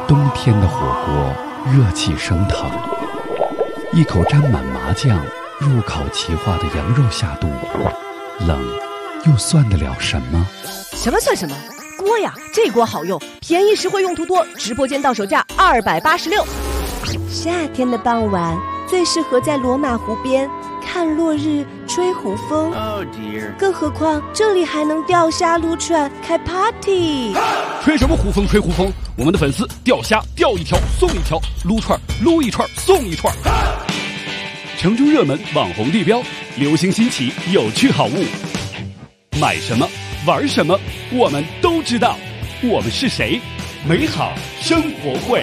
冬天的火锅热气升腾，一口沾满麻酱入口即化的羊肉下肚，冷又算得了什么？ 什么算什么？锅呀，这锅好用，便宜实惠，用途多，直播间到手价286。 夏天的傍晚最适合在罗马湖边看落日、吹湖风。更何况这里还能钓虾、撸串、开 party。 吹什么湖风？吹湖风！我们的粉丝钓虾钓一条送一条，撸串撸一串送一串。城中热门网红地标，流行新奇有趣好物，买什么玩什么我们都知道。我们是谁？美好生活会。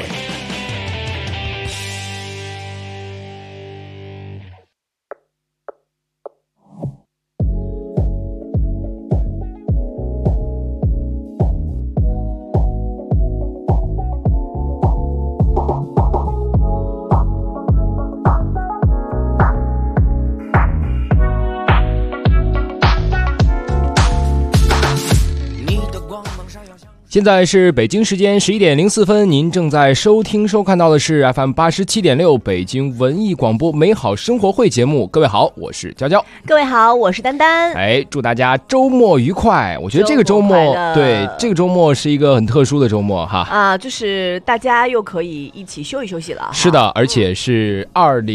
现在是北京时间11点04分，您正在收看到的是 FM 87.6北京文艺广播美好生活会节目。各位好，我是娇娇。 各位好，我是丹丹。 祝大家周末愉快。我觉得这个周末，对，这个周末是一个很特殊的周末哈。就是大家又可以一起休息休息了。 是的，而且是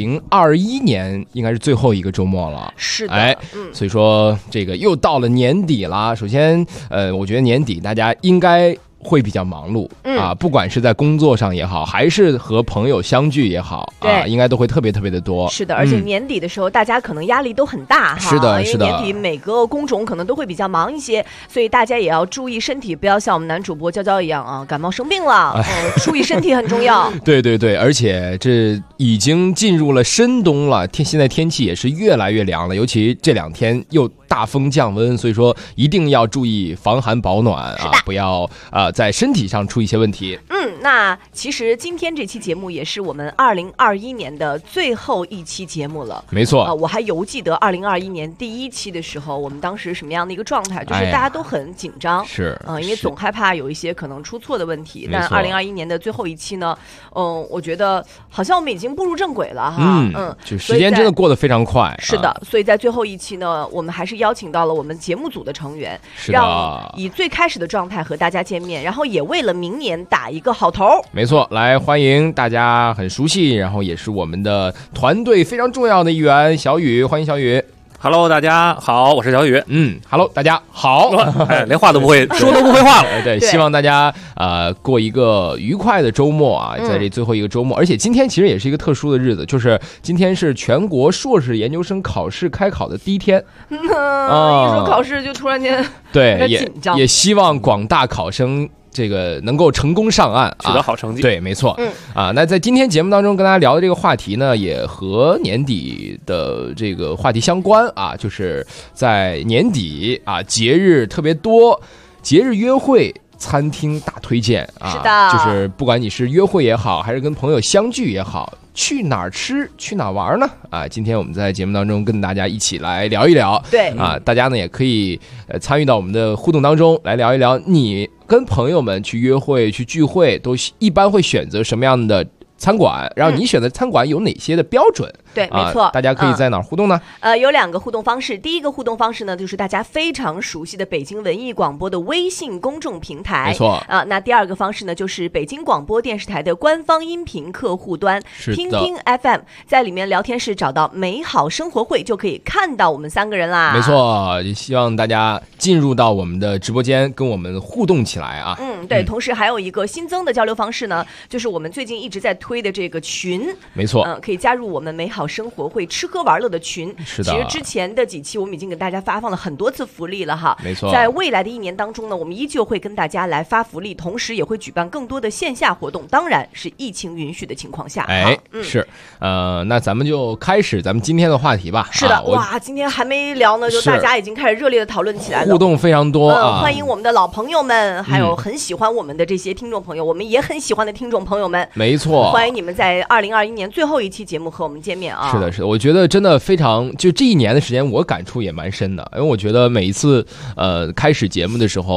2021年应该是最后一个周末了。 是的， 所以说这个又到了年底了。首先，我觉得年底大家应该会比较忙碌不管是在工作上也好，还是和朋友相聚也好应该都会特别特别的多。 是的，而且年底的时候大家可能压力都很大是的， 因为年底每个工种可能都会比较忙一些，所以大家也要注意身体，不要像我们男主播娇娇一样感冒生病了注意身体很重要。 对对对，而且这已经进入了深冬了，现在天气也是越来越凉了，尤其这2天又大风降温，所以说一定要注意防寒保暖不要在身体上出一些问题。 那其实今天这期节目也是我们2021年的最后一期节目了。 没错， 我还犹记得2021年第1期的时候，我们当时什么样的一个状态，就是大家都很紧张， 是因为总害怕有一些可能出错的问题。但2021年的最后一期呢，我觉得好像我们已经步入正轨了哈。 就时间真的过得非常快。 是的，所以在最后一期呢，我们还是邀请到了我们节目组的成员，让以最开始的状态和大家见面，然后也为了明年打一个好头。 没错，来欢迎大家很熟悉，然后也是我们的团队非常重要的一员小雨，欢迎小雨。 Hello， 大家好，我是小雨。 Hello， 大家好。 连话都不会说，都不会话了。 对，希望大家过一个愉快的周末在这最后一个周末。而且今天其实也是一个特殊的日子，就是今天是全国硕士研究生考试开考的第一天。 一说考试就突然间对紧张， 也希望广大考生这个能够成功上岸， 取得好成绩。 对，没错。那在今天节目当中跟大家聊的这个话题呢，也和年底的这个话题相关就是在年底节日特别多，节日约会餐厅大推荐是的， 就是不管你是约会也好，还是跟朋友相聚也好，去哪儿吃去哪儿玩呢今天我们在节目当中跟大家一起来聊一聊。 对大家呢也可以参与到我们的互动当中来聊一聊，你跟朋友们去约会去聚会都一般会选择什么样的餐馆，然后你选择餐馆有哪些的标准？ 对，没错， 大家可以在哪儿互动呢？ 有2个互动方式。第一个互动方式呢，就是大家非常熟悉的北京文艺广播的微信公众平台。 没错那第2个方式呢，就是北京广播电视台的官方音频客户端，听听 FM， 在里面聊天室找到美好生活会，就可以看到我们3个人啦。 没错，也希望大家进入到我们的直播间，跟我们互动起来对，同时还有一个新增的交流方式呢，就是我们最近一直在推的这个群。 没错， 可以加入我们美好生活会吃喝玩乐的群。 是的， 其实之前的几期我们已经给大家发放了很多次福利了哈。 没错， 在未来的1年当中呢，我们依旧会跟大家来发福利，同时也会举办更多的线下活动，当然是疫情允许的情况下。 是那咱们就开始咱们今天的话题吧。 是的，今天还没聊呢，就大家已经开始热烈的讨论起来了， 互动非常多欢迎我们的老朋友们，还有很喜欢我们的这些听众朋友，我们也很喜欢的听众朋友们。 没错， 欢迎你们在2021年最后一期节目和我们见面是的，是的，我觉得真的非常，就这1年的时间，我感触也蛮深的，因为我觉得每一次开始节目的时候，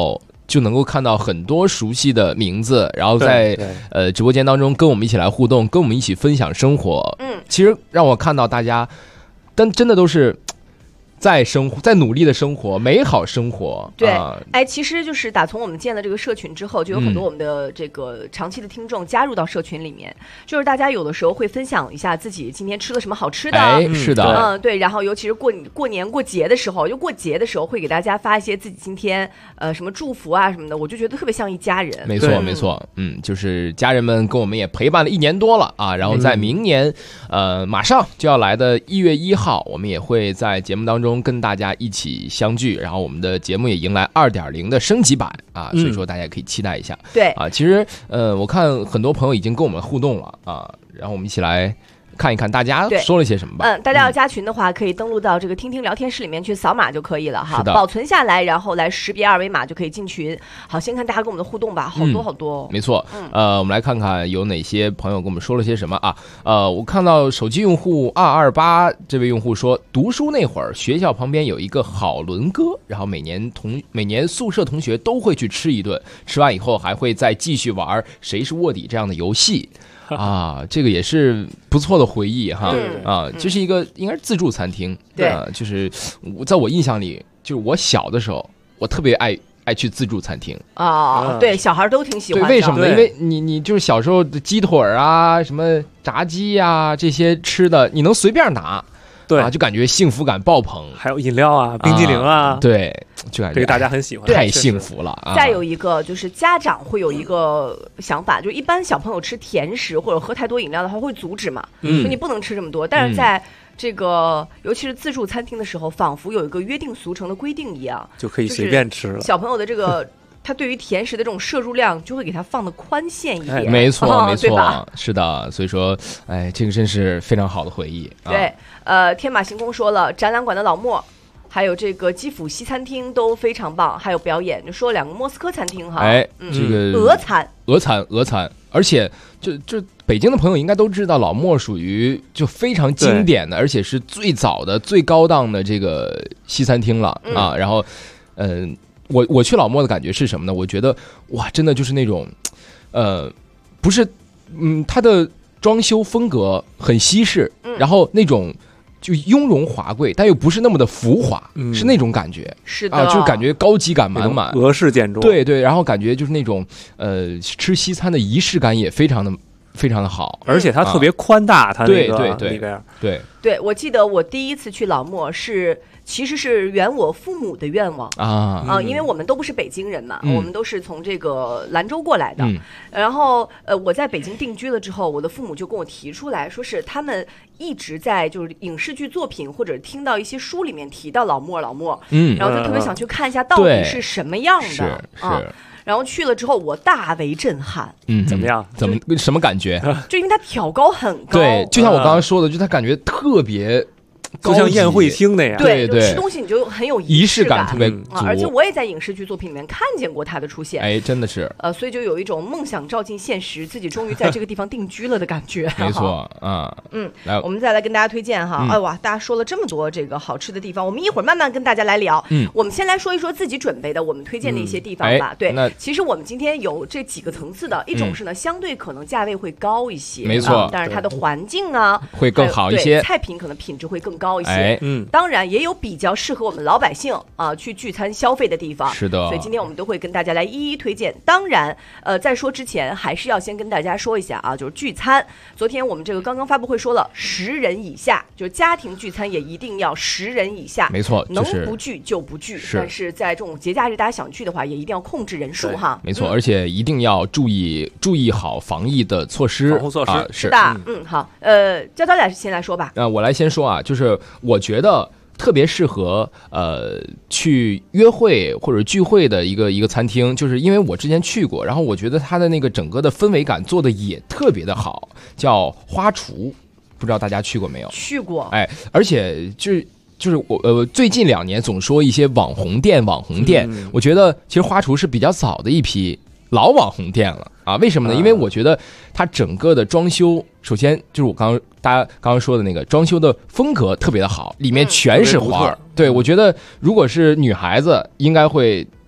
就能够看到很多熟悉的名字，然后在直播间当中跟我们一起来互动，跟我们一起分享生活。其实让我看到大家，但真的都是在努力的生活，美好生活。 对，其实就是打从我们建了这个社群之后，就有很多我们的这个长期的听众加入到社群里面，就是大家有的时候会分享一下自己今天吃了什么好吃的。 是的， 对，然后尤其是过年过节的时候，过节的时候会给大家发一些自己今天什么祝福啊什么的，我就觉得特别像一家人。 没错没错，就是家人们跟我们也陪伴了1年多了啊，然后在明年马上就要来的1月1号，我们也会在节目当中跟大家一起相聚，然后我们的节目也迎来2.0的升级版啊，所以说大家也可以期待一下。 对啊，其实我看很多朋友已经跟我们互动了啊，然后我们一起来看一看大家说了些什么吧。 大家要加群的话，可以登录到这个听听聊天室里面去扫码就可以了哈，保存下来，然后来识别2维码就可以进群。好，先看大家跟我们的互动吧，好多好多。 没错，我们来看看有哪些朋友跟我们说了些什么啊？我看到手机用户228这位用户说，读书那会儿学校旁边有一个好伦哥，然后每年宿舍同学都会去吃一顿，吃完以后还会再继续玩谁是卧底这样的游戏。啊，这个也是不错的回忆哈。这是一个应该是自助餐厅。 对， 就是在我印象里，就是我小的时候，我特别爱去自助餐厅啊。对，小孩都挺喜欢的。 对，为什么呢？因为你就是小时候的鸡腿啊，什么炸鸡啊，这些吃的你能随便拿。 对啊，就感觉幸福感爆棚， 还有饮料啊、冰激凌啊， 对，就感觉这个大家很喜欢， 太幸福了啊！ 再有一个就是家长会有一个想法，就一般小朋友吃甜食或者喝太多饮料的话会阻止嘛，说你不能吃这么多。但是在这个尤其是自助餐厅的时候，仿佛有一个约定俗成的规定一样， 就可以随便吃了。 小朋友的这个。他对于甜食的这种摄入量就会给他放的宽限一点， 没错没错， 是的，所以说，这个真是非常好的回忆。 对，天马行空说了，展览馆的老莫，还有这个基辅西餐厅都非常棒，还有表演，就说2个莫斯科餐厅哈， 这个俄餐， 而且就北京的朋友应该都知道，老莫属于就非常经典的，而且是最早的、最高档的这个西餐厅了啊。然后，我去老莫的感觉是什么呢？我觉得哇，真的就是那种，不是，它的装修风格很西式，然后那种就雍容华贵，但又不是那么的浮华，是那种感觉， 是的， 就感觉高级感满满， 俄式建筑， 对，然后感觉就是那种吃西餐的仪式感也非常的好， 而且它特别宽大，它那个对，我记得我第一次去老莫其实是圆我父母的愿望因为我们都不是北京人嘛，我们都是从这个兰州过来的。然后我在北京定居了之后，我的父母就跟我提出来说是他们一直在就是影视剧作品或者听到一些书里面提到老莫，然后就特别想去看一下到底是什么样的然后去了之后，我大为震撼。 怎么样？ 什么感觉？ 就因为它挑高很高， 对，就像我刚刚说的，就他感觉特别。 就像宴会厅那样， 对，吃东西你就很有仪式感特别足， 而且我也在影视剧作品里面看见过它的出现， 真的是， 所以就有一种梦想照进现实，自己终于在这个地方定居了的感觉。 没错， 来，我们再来跟大家推荐哈，哇，大家说了这么多这个好吃的地方，我们一会儿慢慢跟大家来聊。我们先来说一说自己准备的我们推荐的一些地方吧。对，其实我们今天有这几个层次的，一种是呢，相对可能价位会高一些， 没错， 但是它的环境啊会更好一些， 菜品可能品质会更高一些。当然也有比较适合我们老百姓去聚餐消费的地方， 是的。 所以今天我们都会跟大家来一一推荐。当然，在说之前还是要先跟大家说一下就是聚餐。昨天我们这个刚刚发布会说了，10人以下，就是家庭聚餐也一定要10人以下， 没错， 能不聚就不聚。但是在这种节假日大家想聚的话，也一定要控制人数哈。 没错，而且一定要注意好防疫的措施， 防护措施是的。好，娇娇俩先来说吧。 我来先说就是我觉得。特别适合去约会或者聚会的一个餐厅，就是因为我之前去过，然后我觉得它的那个整个的氛围感做的也特别的好，叫花厨，不知道大家去过没有？ 去过， 而且就是我最近2年总说一些网红店，我觉得其实花厨是比较早的一批老网红店了啊。为什么呢？因为我觉得它整个的装修，首先就是大家刚刚说的那个装修的风格特别的好，里面全是花。对，我觉得如果是女孩子应该会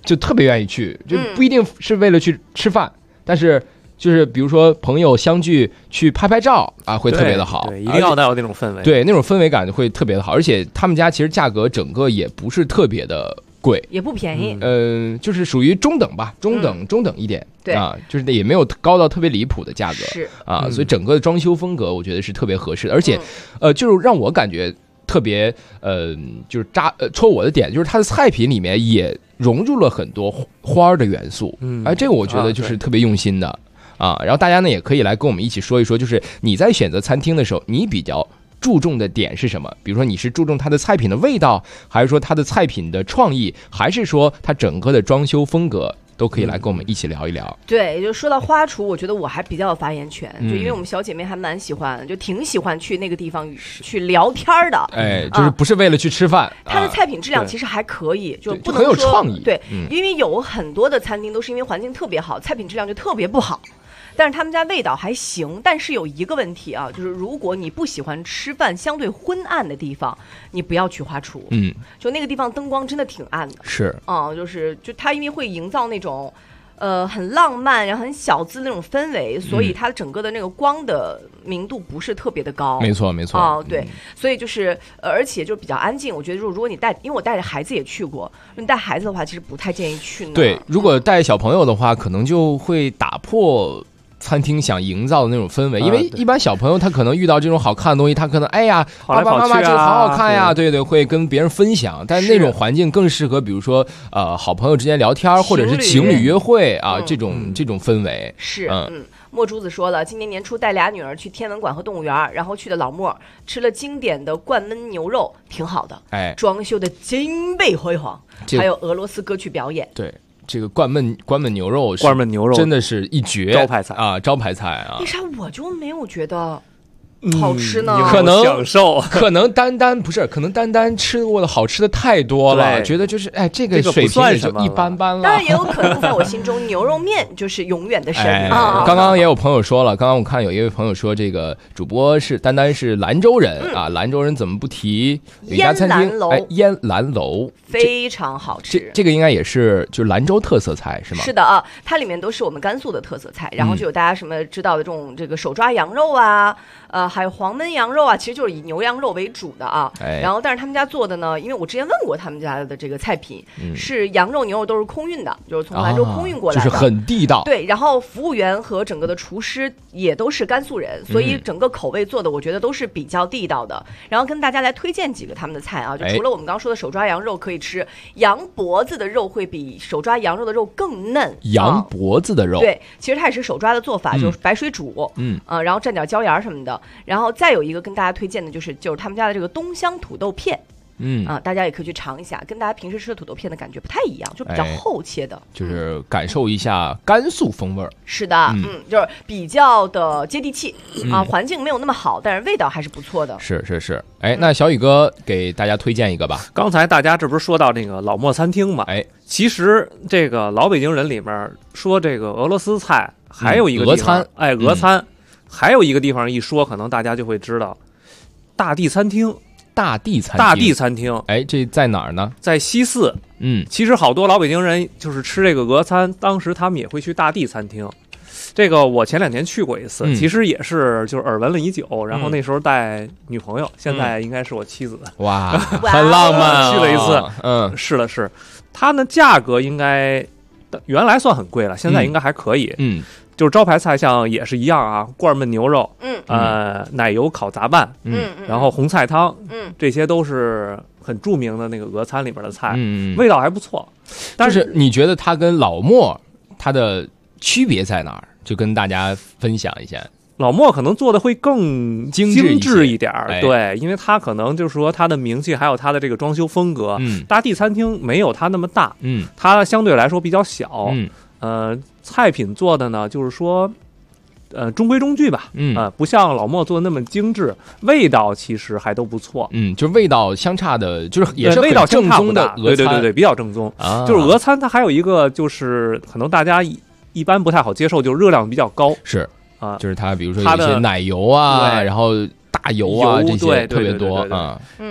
就特别愿意去，就不一定是为了去吃饭，但是就是比如说朋友相聚去拍拍照啊，会特别的好， 对，一定要带有那种氛围， 对，那种氛围感会特别的好，而且他们家其实价格整个也不是特别的贵， 也不便宜， 就是属于中等吧，中等一点， 对啊，就是也没有高到特别离谱的价格， 是啊，所以整个的装修风格我觉得是特别合适的，而且就是让我感觉特别就是戳我的点，就是它的菜品里面也融入了很多花的元素，这个我觉得就是特别用心的啊。然后大家呢也可以来跟我们一起说一说，就是你在选择餐厅的时候，你比较注重的点是什么？比如说你是注重它的菜品的味道，还是说它的菜品的创意，还是说它整个的装修风格？都可以来跟我们一起聊一聊。 对，就说到花厨，我觉得我还比较有发言权，就因为我们小姐妹还蛮喜欢，就挺喜欢去那个地方去聊天的。 哎，就是不是为了去吃饭。 它的菜品质量其实还可以，就不能说很有创意。 对，因为有很多的餐厅都是因为环境特别好，菜品质量就特别不好。但是他们家味道还行，但是有一个问题啊，就是如果你不喜欢吃饭相对昏暗的地方，你不要去花厨。就那个地方灯光真的挺暗的。 是就它因为会营造那种很浪漫然后很小资那种氛围，所以它整个的那个光的明度不是特别的高。 没错对，所以就是而且就比较安静。我觉得如果你因为我带着孩子也去过，你带孩子的话其实不太建议去呢。 对，如果带小朋友的话，可能就会打破餐厅想营造的那种氛围，因为一般小朋友他可能遇到这种好看的东西，他可能哎呀，爸爸妈妈这个好好看呀，对，会跟别人分享。但那种环境更适合，比如说好朋友之间聊天，或者是情侣约会啊，这种氛围是墨珠子说了，今年年初带俩女儿去天文馆和动物园，然后去的老莫，吃了经典的灌焖牛肉，挺好的，装修的金碧辉煌，还有俄罗斯歌曲表演。 对。这个灌焖牛肉真的是一绝， 招牌菜为啥我就没有觉得好吃呢？ 可能享受， 可能单单吃过的好吃的太多了，觉得就是这个水平也就一般般了。 当然也有可能在我心中牛肉面就是永远的神刚刚也有朋友说了，刚刚我看有一位朋友说这个主播是单单是兰州人啊，兰州人怎么不提有一家餐厅烟兰楼非常好吃， 这个应该也是就是兰州特色菜是吗？ 是的啊，它里面都是我们甘肃的特色菜，然后就有大家什么知道的这个手抓羊肉啊，还有黄焖羊肉啊，其实就是以牛羊肉为主的啊。然后但是他们家做的呢，因为我之前问过他们家的这个菜品，是羊肉牛肉都是空运的，就是从兰州空运过来的， 就是很地道。 对，然后服务员和整个的厨师也都是甘肃人，所以整个口味做的我觉得都是比较地道的。然后跟大家来推荐几个他们的菜啊，就除了我们刚刚说的手抓羊肉可以吃，羊脖子的肉会比手抓羊肉的肉更嫩。 羊脖子的肉， 对，其实它也是手抓的做法，就是白水煮，然后蘸点椒盐什么的。然后再有一个跟大家推荐的就是他们家的这个东乡土豆片。大家也可以去尝一下，跟大家平时吃的土豆片的感觉不太一样，就比较厚切的， 就是感受一下甘肃风味儿。 是的，就是比较的接地气啊，环境没有那么好，但是味道还是不错的。 是，那小宇哥给大家推荐一个吧。 刚才大家这不是说到那个老莫餐厅嘛？其实这个老北京人里面说这个俄罗斯菜，还有一个地方俄餐，还有一一个地方一说，可能大家就会知道，大地餐厅。 大地餐厅，这在哪儿呢？ 在西四。其实好多老北京人就是吃这个俄餐，当时他们也会去大地餐厅。这个我前2天去过一次，其实也是就是耳闻了已久。然后那时候带女朋友，现在应该是我妻子。 哇，很浪漫， 去了一次。是，它的价格应该原来算很贵了，现在应该还可以。就是招牌菜像也是一样啊，罐焖牛肉，奶油烤杂拌，然后红菜汤，这些都是很著名的那个俄餐里边的菜，味道还不错。 但是你觉得它跟老莫它的区别在哪儿？就跟大家分享一下。 老莫可能做的会更精致一点，对，因为他可能就是说他的名气还有他的这个装修风格，大地餐厅没有他那么大，它相对来说比较小，菜品做的呢，就是说，中规中矩吧，不像老莫做的那么精致，味道其实还都不错， 就是味道相差的，就是也是味道正宗的俄餐， 对，比较正宗。就是俄餐它还有一个就是可能大家一般不太好接受，就是热量比较高， 是就是它比如说有一些奶油啊，然后大油啊这些特别多啊，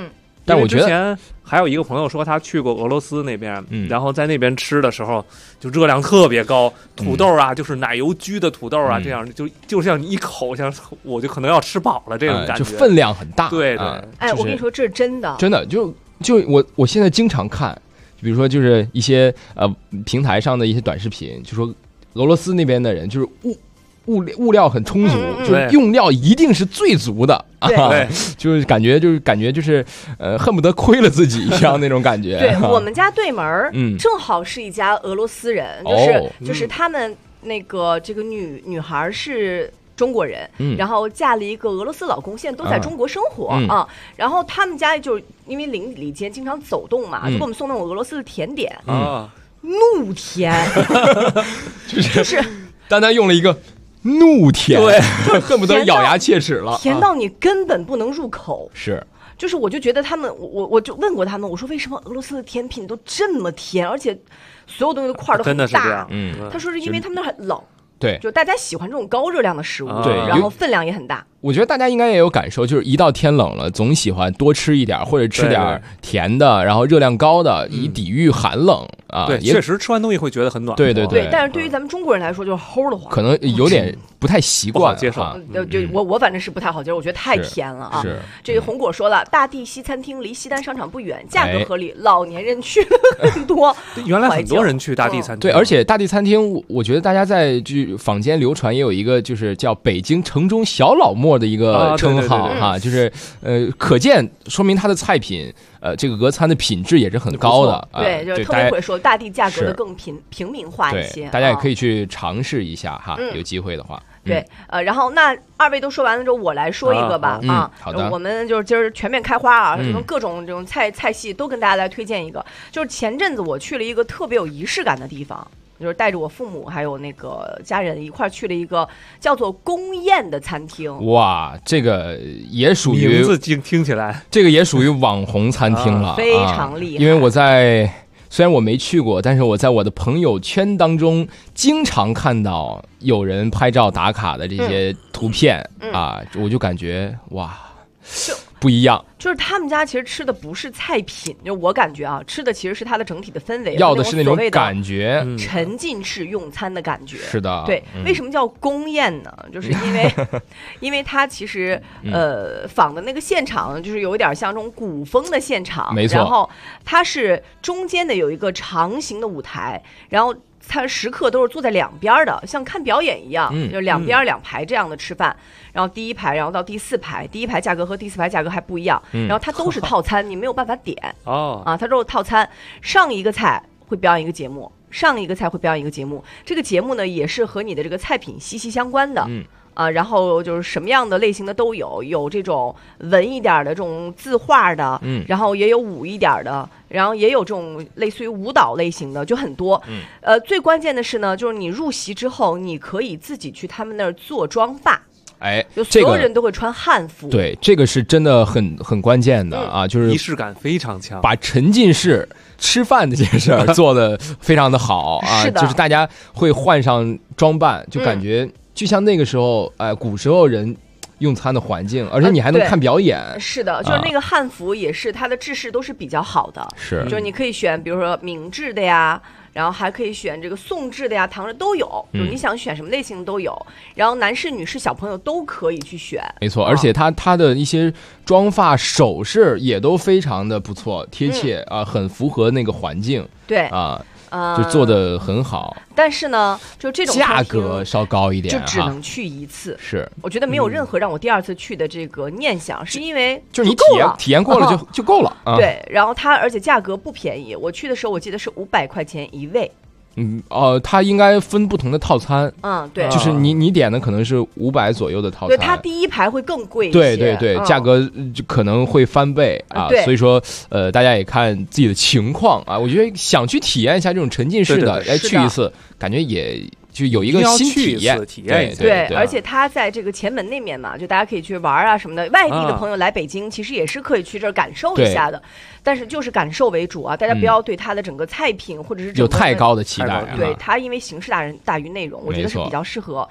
但我觉得还有一个朋友说他去过俄罗斯那边，然后在那边吃的时候就热量特别高，土豆啊，就是奶油焗的土豆啊，这样就像你一口，像我就可能要吃饱了这种感觉， 就分量很大。 对对， 哎，我跟你说这是真的， 真的就我现在经常看，比如说就是一些平台上的一些短视频，就说俄罗斯那边的人就是物料很充足，就是用料一定是最足的对， 就是感觉恨不得亏了自己一样那种感觉。 对，我们家对门正好是一家俄罗斯人，就是他们那个这个女孩是中国人，然后嫁了一个俄罗斯老公，现在都在中国生活啊。然后他们家就因为邻里间经常走动嘛，就给我们送那种俄罗斯的甜点啊，怒甜，就是单单用了一个。怒甜，对，恨不得咬牙切齿了， 甜到你根本不能入口。 是， 就是我就觉得他们，我就问过他们，我说为什么俄罗斯的甜品都这么甜，而且所有东西的块都很大？他说是因为他们那儿很冷。 对， 就大家喜欢这种高热量的食物，对，然后分量也很大。 我觉得大家应该也有感受，就是一到天冷了，总喜欢多吃一点或者吃点甜的，然后热量高的，以抵御寒冷啊。 对，确实吃完东西会觉得很暖和。 对对对，但是对于咱们中国人来说，就是齁的慌， 可能有点不太习惯接受。 就我反正是不太好接受，我觉得太甜了啊。 是这个红果说了，大地西餐厅离西单商场不远，价格合理，老年人去了很多。 原来很多人去大地餐厅， 对，而且大地餐厅，我觉得大家在就坊间流传也有一个就是叫北京城中小老莫的一个称号哈，就是可见说明它的菜品这个俄餐的品质也是很高的。 对，就是特别会说大地价格的更平民化一些， 大家也可以去尝试一下哈，有机会的话。 对，然后那二位都说完了之后，我来说一个吧好的， 我们就是今儿全面开花啊，各种这种菜系都跟大家来推荐一个。就是前阵子我去了一个特别有仪式感的地方，就是带着我父母还有那个家人一块去了一个叫做宫宴的餐厅。 哇，这个也属于名字听起来， 这个也属于网红餐厅了， 非常厉害。 因为虽然我没去过，但是我在我的朋友圈当中经常看到有人拍照打卡的这些图片啊，我就感觉哇，不一样。 就是他们家其实吃的不是菜品，就我感觉啊，吃的其实是它的整体的氛围， 要的是那种感觉， 沉浸式用餐的感觉。 是的， 对。为什么叫宫宴呢？就是因为它其实仿的那个现场就是有一点像这种古风的现场， 没错。 然后它是中间的有一个长形的舞台，然后它时刻都是坐在两边的，像看表演一样，就两边两排这样的吃饭。然后第一排，然后到第四排，第一排价格和第四排价格还不一样。然后它都是套餐，你没有办法点它都是套餐。上一个菜会表演一个节目，上一个菜会表演一个节目。这个节目呢，也是和你的这个菜品息息相关的。然后就是什么样的类型的都有，有这种文一点的这种字画的，然后也有武一点的，然后也有这种类似于舞蹈类型的，就很多。最关键的是呢，就是你入席之后，你可以自己去他们那儿做妆发。就所有人都会穿汉服。 对，这个是真的很关键的啊，就是仪式感非常强， 把沉浸式吃饭这件事儿做得非常的好啊，就是大家会换上装扮，就感觉就像那个时候古时候人用餐的环境，而且你还能看表演。 是的，就是那个汉服也是它的制式都是比较好的， 是， 就是你可以选比如说明制的呀，然后还可以选这个宋制的呀，唐制都有，就是你想选什么类型都有。然后男士、女士、小朋友都可以去选。 没错，而且他的一些妆发首饰也都非常的不错，贴切啊，很符合那个环境。 对啊。就做得很好， 但是呢，就这种价格稍高一点， 就只能去一次。 是， 我觉得没有任何让我第二次去的这个念想，是因为就是你体验过了就够了。 对，然后而且价格不便宜，我去的时候我记得是500块钱一位。 它应该分不同的套餐。 对， 就是你点的可能是500左右的套餐， 对，它第一排会更贵一些。对，价格就可能会翻倍啊。所以说大家也看自己的情况啊。我觉得想去体验一下这种沉浸式的，去一次，感觉也就有一个新体验。 对，而且它在这个前门那面嘛，就大家可以去玩啊什么的。外地的朋友来北京，其实也是可以去这儿感受一下的。但是就是感受为主啊，大家不要对它的整个菜品或者是有太高的期待。 对，它因为形式大于内容，我觉得是比较适合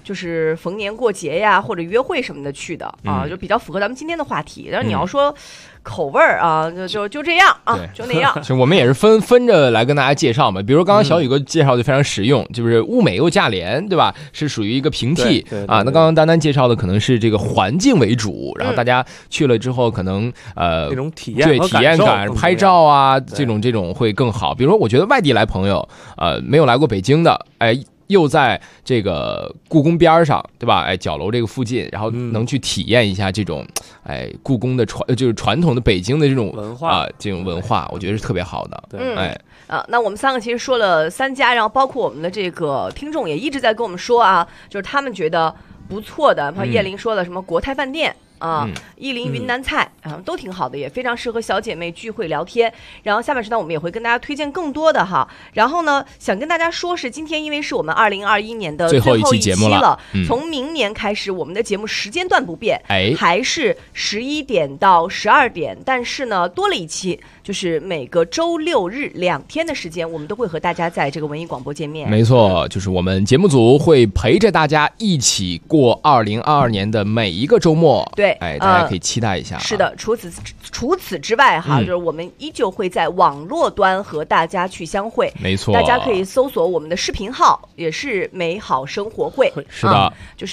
就是逢年过节呀或者约会什么的去的啊，就比较符合咱们今天的话题。但是你要说口味儿啊，就这样啊，就那样。 我们也是分着来跟大家介绍嘛。比如刚刚小雨哥介绍的非常实用，就是物美又价廉，对吧？是属于一个平替啊。那刚刚丹丹介绍的可能是这个环境为主，然后大家去了之后可能这种体验感，拍照啊这种会更好。比如说我觉得外地来朋友没有来过北京的，又在这个故宫边上，对吧？角楼这个附近，然后能去体验一下这种，故宫的就是传统的北京的这种文化这种文化，我觉得是特别好的。 对， 那我们3个其实说了3家，然后包括我们的这个听众也一直在跟我们说啊，就是他们觉得不错的，叶玲说了什么国泰饭店。意林云南菜都挺好的，也非常适合小姐妹聚会聊天。然后下半时段我们也会跟大家推荐更多的哈。然后呢，想跟大家说是今天因为是我们2021年的最后一期节目了，从明年开始我们的节目时间段不变，还是11点到12点，但是呢多了一期，就是每个周6日2天的时间，我们都会和大家在这个文艺广播见面。 没错，就是我们节目组会陪着大家一起过2022年的每一个周末。 对。 大家可以期待一下。 是的，除此之外哈，就是我们依旧会在网络端和大家去相会。 没错， 大家可以搜索我们的视频号，也是美好生活会。 是的， 就是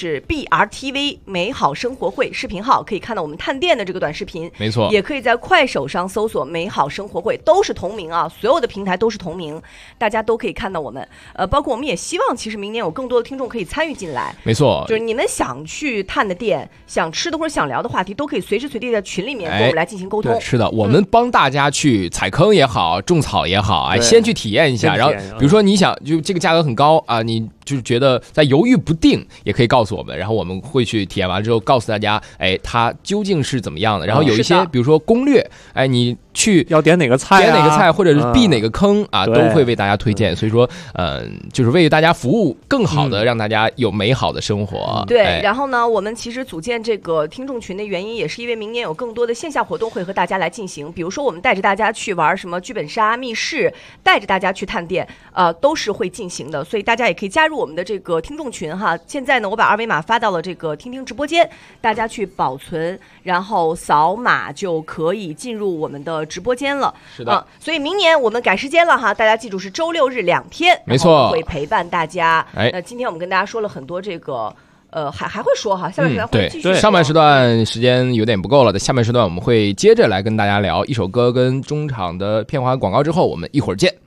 BRTV 美好生活会视频号，可以看到我们探店的这个短视频。 没错， 也可以在快手上搜索美好生活会，都是同名啊，所有的平台都是同名，大家都可以看到我们。包括我们也希望，其实明年有更多的听众可以参与进来。 没错， 就是你们想去探的店、想吃的或者想聊的话题，都可以随时随地在群里面跟我们来进行沟通。 是的，我们帮大家去踩坑也好，种草也好，先去体验一下。然后比如说你想就这个价格很高啊，你就是觉得在犹豫不定，也可以告诉我们，然后我们会去体验完之后告诉大家，它究竟是怎么样的。然后有一些比如说攻略，你去要点哪个菜， 或者是避哪个坑啊，都会为大家推荐。所以说就是为大家服务，更好的让大家有美好的生活。 对，然后呢，我们其实组建这个听众群的原因也是因为明年有更多的线下活动会和大家来进行，比如说我们带着大家去玩什么剧本杀、密室，带着大家去探店，都是会进行的，所以大家也可以加入我们的这个听众群哈。现在呢，我把二维码发到了这个听听直播间，大家去保存，然后扫码就可以进入我们的直播间了。 是的， 所以明年我们改时间了哈，大家记住是周6日2天， 没错， 会陪伴大家。那今天我们跟大家说了很多这个。还会说哈，下半时段会继续说。 上半时段时间有点不够了，下半时段我们会接着来跟大家聊一首歌跟中场的片花广告之后，我们一会儿见。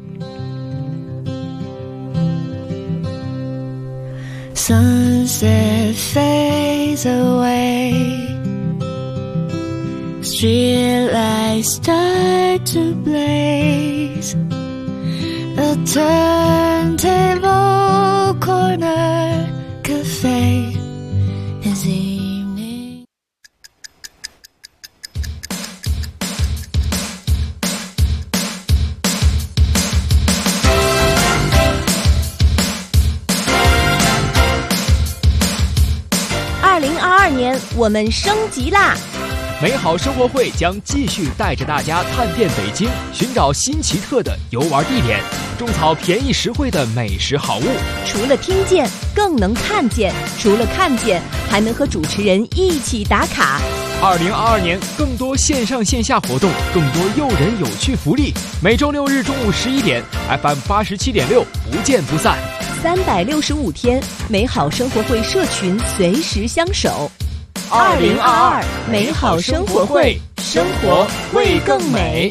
Sunset fades away, streetlights start to blaze, a turntable corner cafe is evening. 2022年我们升级啦！ 美好生活会将继续带着大家探遍北京，寻找新奇特的游玩地点，种草便宜实惠的美食好物。 除了听见，更能看见；除了看见，还能和主持人一起打卡。 2022年，更多线上线下活动，更多诱人有趣福利。每周6日中午11点 ，FM 87.6，不见不散。 365天，美好生活会社群随时相守。2022美好生活会，生活会更美。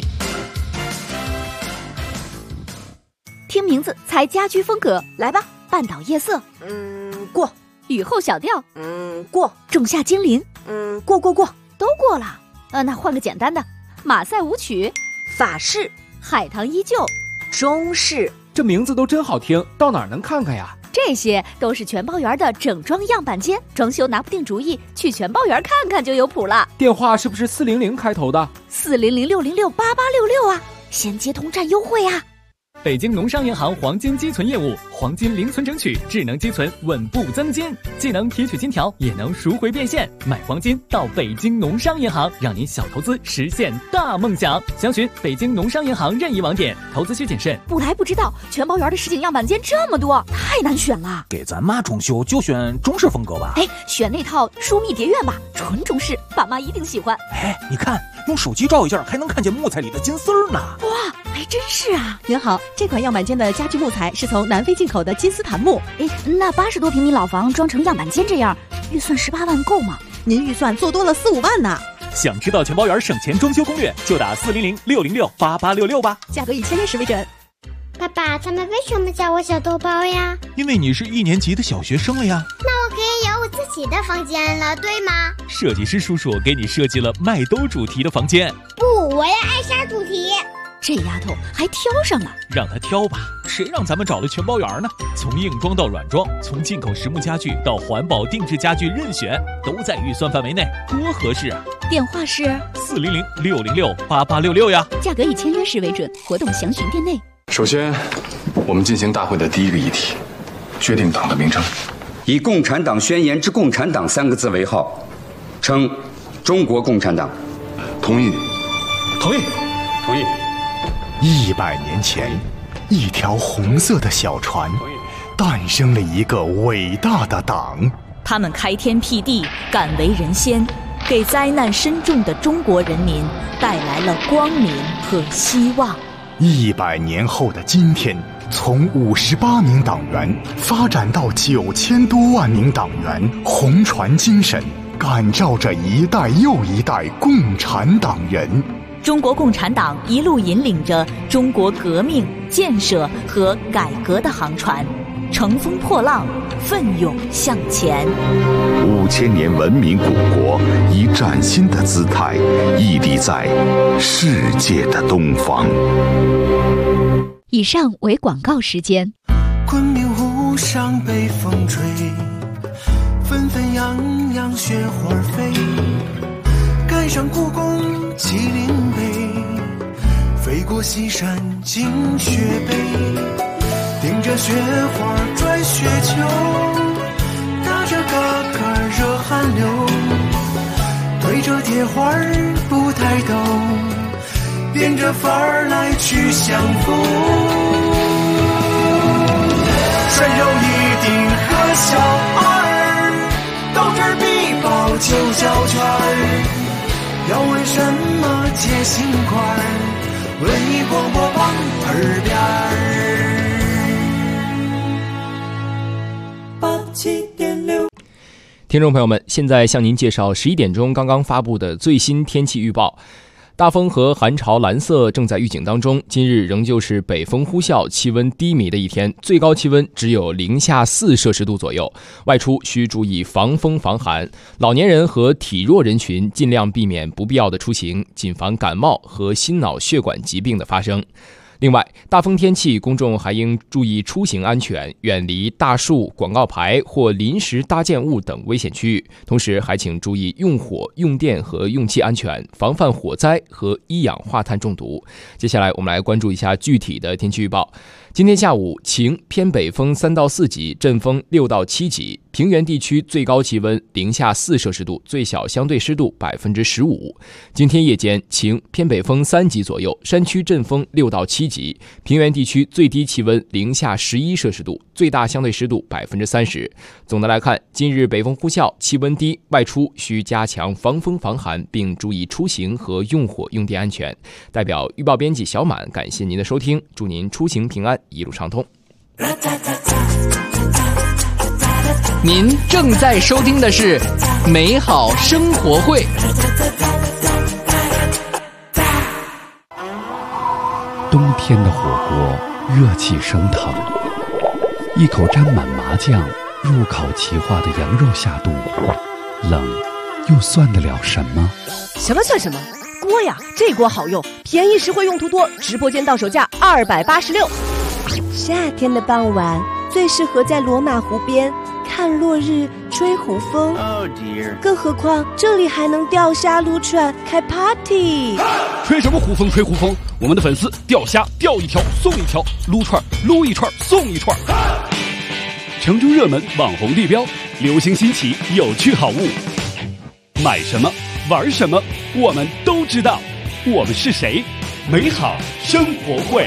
听名字猜家居风格，来吧！半岛夜色， 过； 雨后小调， 过； 仲夏精灵， 过， 都过了。那换个简单的，马赛舞曲， 法式， 海棠依旧， 中式。 这名字都真好听，到哪儿能看看呀？ 这些都是全包园的整装样板间，装修拿不定主意，去全包园看看就有谱了。 电话是不是400开头的？ 400-606-8866啊，先接通占优惠啊！ 北京农商银行黄金积存业务，黄金零存整取，智能积存，稳步增金，既能提取金条，也能赎回变现。买黄金到北京农商银行，让您小投资实现大梦想。详询北京农商银行任意网点，投资需谨慎。 不来不知道，全包园的实景样板间这么多，太难选了。 给咱妈装修就选中式风格吧。 哎，选那套疏密蝶院吧，纯中式，爸妈一定喜欢。 哎，你看，用手机照一下，还能看见木材里的金丝儿呢。 哇，还真是啊！ 您好，这款样板间的家具木材是从南非进口的金丝檀木。 哎，那80多平米老房装成样板间这样，预算18万够吗？ 您预算做多了4、5万呢。 想知道全包园省钱装修攻略，就打400-606-8866吧， 价格以签约时为准。 爸爸，他们为什么叫我小豆包呀？ 因为你是1年级的小学生了呀。 那我可以有我自己的房间了，对吗？ 设计师叔叔给你设计了麦兜主题的房间。 不，我要艾莎主题。 这丫头还挑上了， 让她挑吧，谁让咱们找了全包园呢？从硬装到软装，从进口实木家具到环保定制家具，任选都在预算范围内，多合适啊！ 电话是 400-606-8866呀， 价格以签约时为准，活动详询店内。 首先，我们进行大会的第一个议题，决定党的名称， 以《共产党宣言》之“共产党”3个字为号，称中国共产党。 同意。 同意。 同意。 100年前，一条红色的小船，诞生了一个伟大的党。 他们开天辟地，敢为人先，给灾难深重的中国人民带来了光明和希望。 100年后的今天，从58名党员发展到9000多万名党员，红船精神感召着一代又一代共产党人。 中国共产党一路引领着中国革命、建设和改革的航船，乘风破浪，奋勇向前。 5000年文明古国以崭新的姿态屹立在世界的东方。 以上为广告时间。 昆明湖上北风吹，纷纷扬扬雪花飞，赶上故宫。 麒麟碑，飞过西山进雪北，顶着雪花转雪球，打着嘎嘎热汗流，对着铁花不抬头，变着法儿来去相逢。顺手一顶和小二，斗智必报9小圈儿。 要问什么解心宽？文艺广播网耳边87.6。 听众朋友们，现在向您介绍11点钟刚刚发布的最新天气预报。大风和寒潮蓝色正在预警当中，今日仍旧是北风呼啸、气温低迷的一天，最高气温只有零下4摄氏度左右。外出需注意防风防寒，老年人和体弱人群尽量避免不必要的出行，谨防感冒和心脑血管疾病的发生。另外，大风天气，公众还应注意出行安全，远离大树、广告牌或临时搭建物等危险区域。同时，还请注意用火、用电和用气安全，防范火灾和一氧化碳中毒。接下来，我们来关注一下具体的天气预报。今天下午晴，偏北风3到4级，阵风6到7级。平原地区最高气温零下4摄氏度，最小相对湿度15%。今天夜间晴，偏北风3级左右，山区阵风6到7级。平原地区最低气温零下11摄氏度，最大相对湿度30%。总的来看，今日北风呼啸，气温低，外出需加强防风防寒，并注意出行和用火用电安全。代表预报编辑小满，感谢您的收听，祝您出行平安，一路畅通。 您正在收听的是美好生活会。 冬天的火锅，热气升腾，一口沾满麻酱、入口即化的羊肉下肚，冷又算得了什么？ 什么算什么？锅呀，这锅好用，便宜实惠，用途多，直播间到手价286。 夏天的傍晚，最适合在罗马湖边看落日、吹湖风。更何况这里还能钓虾、撸串、开 party。 吹什么胡风吹胡风，我们的粉丝钓虾钓一条送一条，撸串撸一串送一串。城中热门网红地标，流行新奇有趣好物，买什么玩什么我们都知道。我们是谁？美好生活会。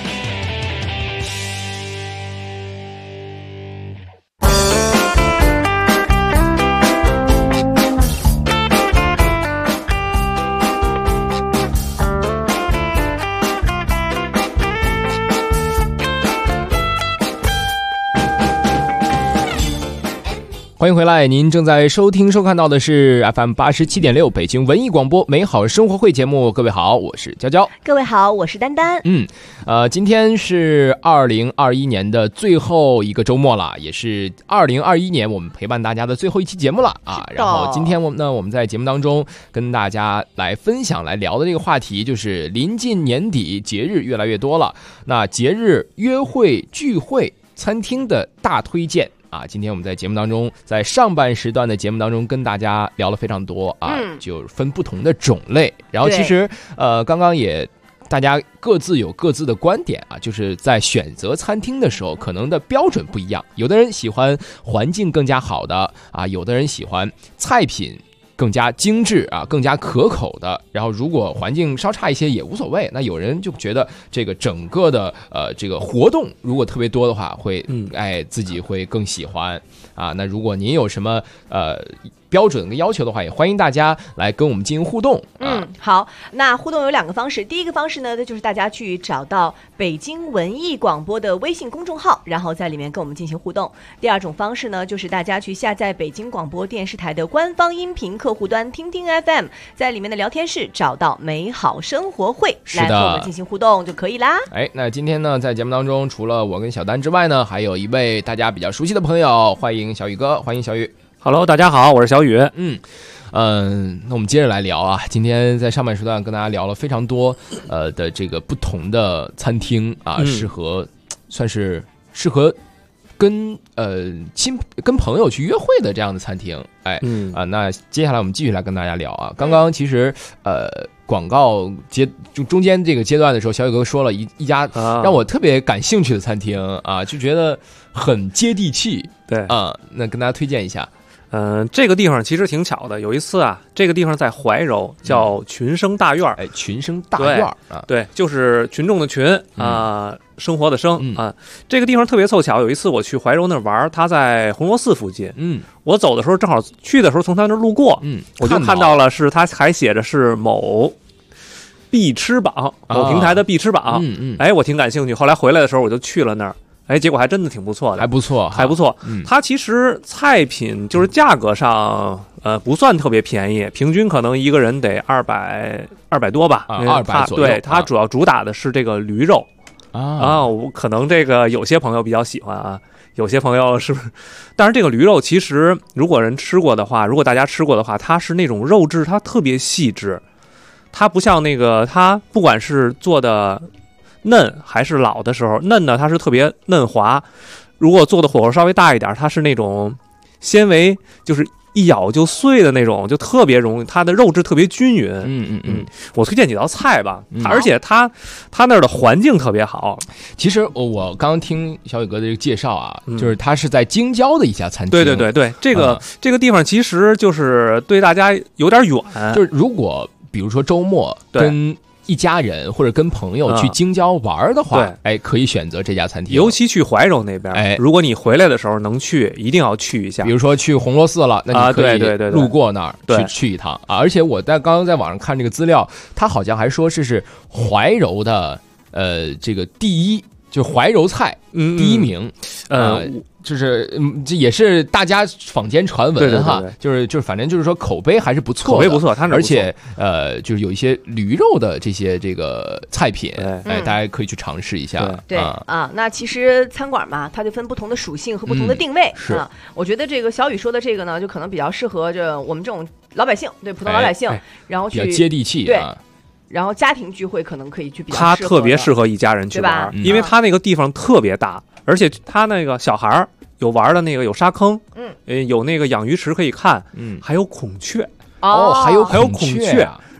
欢迎回来，您正在收看到的是 FM 87.6北京文艺广播美好生活会节目。各位好，我是娇娇。 各位好，我是丹丹。 今天是2021年的最后一个周末了，也是2021年我们陪伴大家的最后一期节目了啊。然后今天我们在节目当中跟大家来分享来聊的这个话题就是临近年底，节日越来越多了，那节日约会聚会餐厅的大推荐啊，今天我们在节目当中，在上半时段的节目当中跟大家聊了非常多啊，就分不同的种类。然后其实刚刚也大家各自有各自的观点啊，就是在选择餐厅的时候，可能的标准不一样。有的人喜欢环境更加好的啊，有的人喜欢菜品更加精致啊，更加可口的。然后如果环境稍差一些也无所谓。那有人就觉得这个整个的这个活动如果特别多的话，会自己会更喜欢啊。那如果您有什么标准跟要求的话，也欢迎大家来跟我们进行互动。 好，那互动有2个方式。第一个方式呢，就是大家去找到北京文艺广播的微信公众号，然后在里面跟我们进行互动。第2种方式呢，就是大家去下载北京广播电视台的官方音频客户端听听 FM， 在里面的聊天室找到美好生活会，来和我们进行互动就可以啦。那今天呢，在节目当中，除了我跟小丹之外呢，还有一位大家比较熟悉的朋友，欢迎小雨哥，欢迎小雨。 Hello， 大家好，我是小雨。 那我们接着来聊啊。今天在上半时段跟大家聊了非常多的这个不同的餐厅啊，算是适合跟朋友去约会的这样的餐厅。那接下来我们继续来跟大家聊啊。刚刚其实广告中间这个阶段的时候，小雨哥说了一家让我特别感兴趣的餐厅啊，就觉得很接地气。 对啊，那跟大家推荐一下。 这个地方其实挺巧的。有一次啊，这个地方在怀柔，叫群生大院。 群生大院啊， 对，就是群众的群啊，生活的生啊。这个地方特别凑巧，有一次我去怀柔那玩，他在红螺寺附近。我走的时候正好去的时候从他那路过，我就看到了是他还写着是某必吃榜，某平台的必吃榜。我挺感兴趣。后来回来的时候我就去了那儿。结果还真的挺不错的， 还不错。 它其实菜品就是价格上，不算特别便宜，平均可能一个人得200多吧 ，200左右。 对，它主要主打的是这个驴肉我可能这个有些朋友比较喜欢啊，有些朋友是不是？但是这个驴肉其实如果大家吃过的话，它是那种肉质，它特别细致，它不像那个它不管是做的嫩还是老的时候，嫩呢它是特别嫩滑，如果做的火候稍微大一点，它是那种纤维就是一咬就碎的那种，就特别容易，它的肉质特别均匀。我推荐几道菜吧，而且它那儿的环境特别好。 其实我刚听小雨哥的这个介绍啊，就是它是在京郊的一家餐厅。 对，这个地方其实就是对大家有点远， 就是如果比如说周末跟一家人或者跟朋友去京郊玩的话，可以选择这家餐厅。 尤其去怀柔那边，如果你回来的时候能去，一定要去一下。 比如说去红螺寺了，那你可以路过那儿去一趟啊。而且我刚刚在网上看这个资料，他好像还说是怀柔的这个第一，就怀柔菜第一名。就是这也是大家坊间传闻哈，就是反正就是说口碑还是不错的， 口碑不错， 而且就是有一些驴肉的这个菜品，大家可以去尝试一下。 对那其实餐馆嘛，它就分不同的属性和不同的定位是我觉得这个小雨说的这个呢，就可能比较适合着我们这种老百姓，对普通老百姓，然后去比较接地气对。然后家庭聚会可能可以去比较它特别适合一家人去玩，因为它那个地方特别大，而且它那个小孩有玩的那个有沙坑，有那个养鱼池可以看，还有孔雀还有孔雀，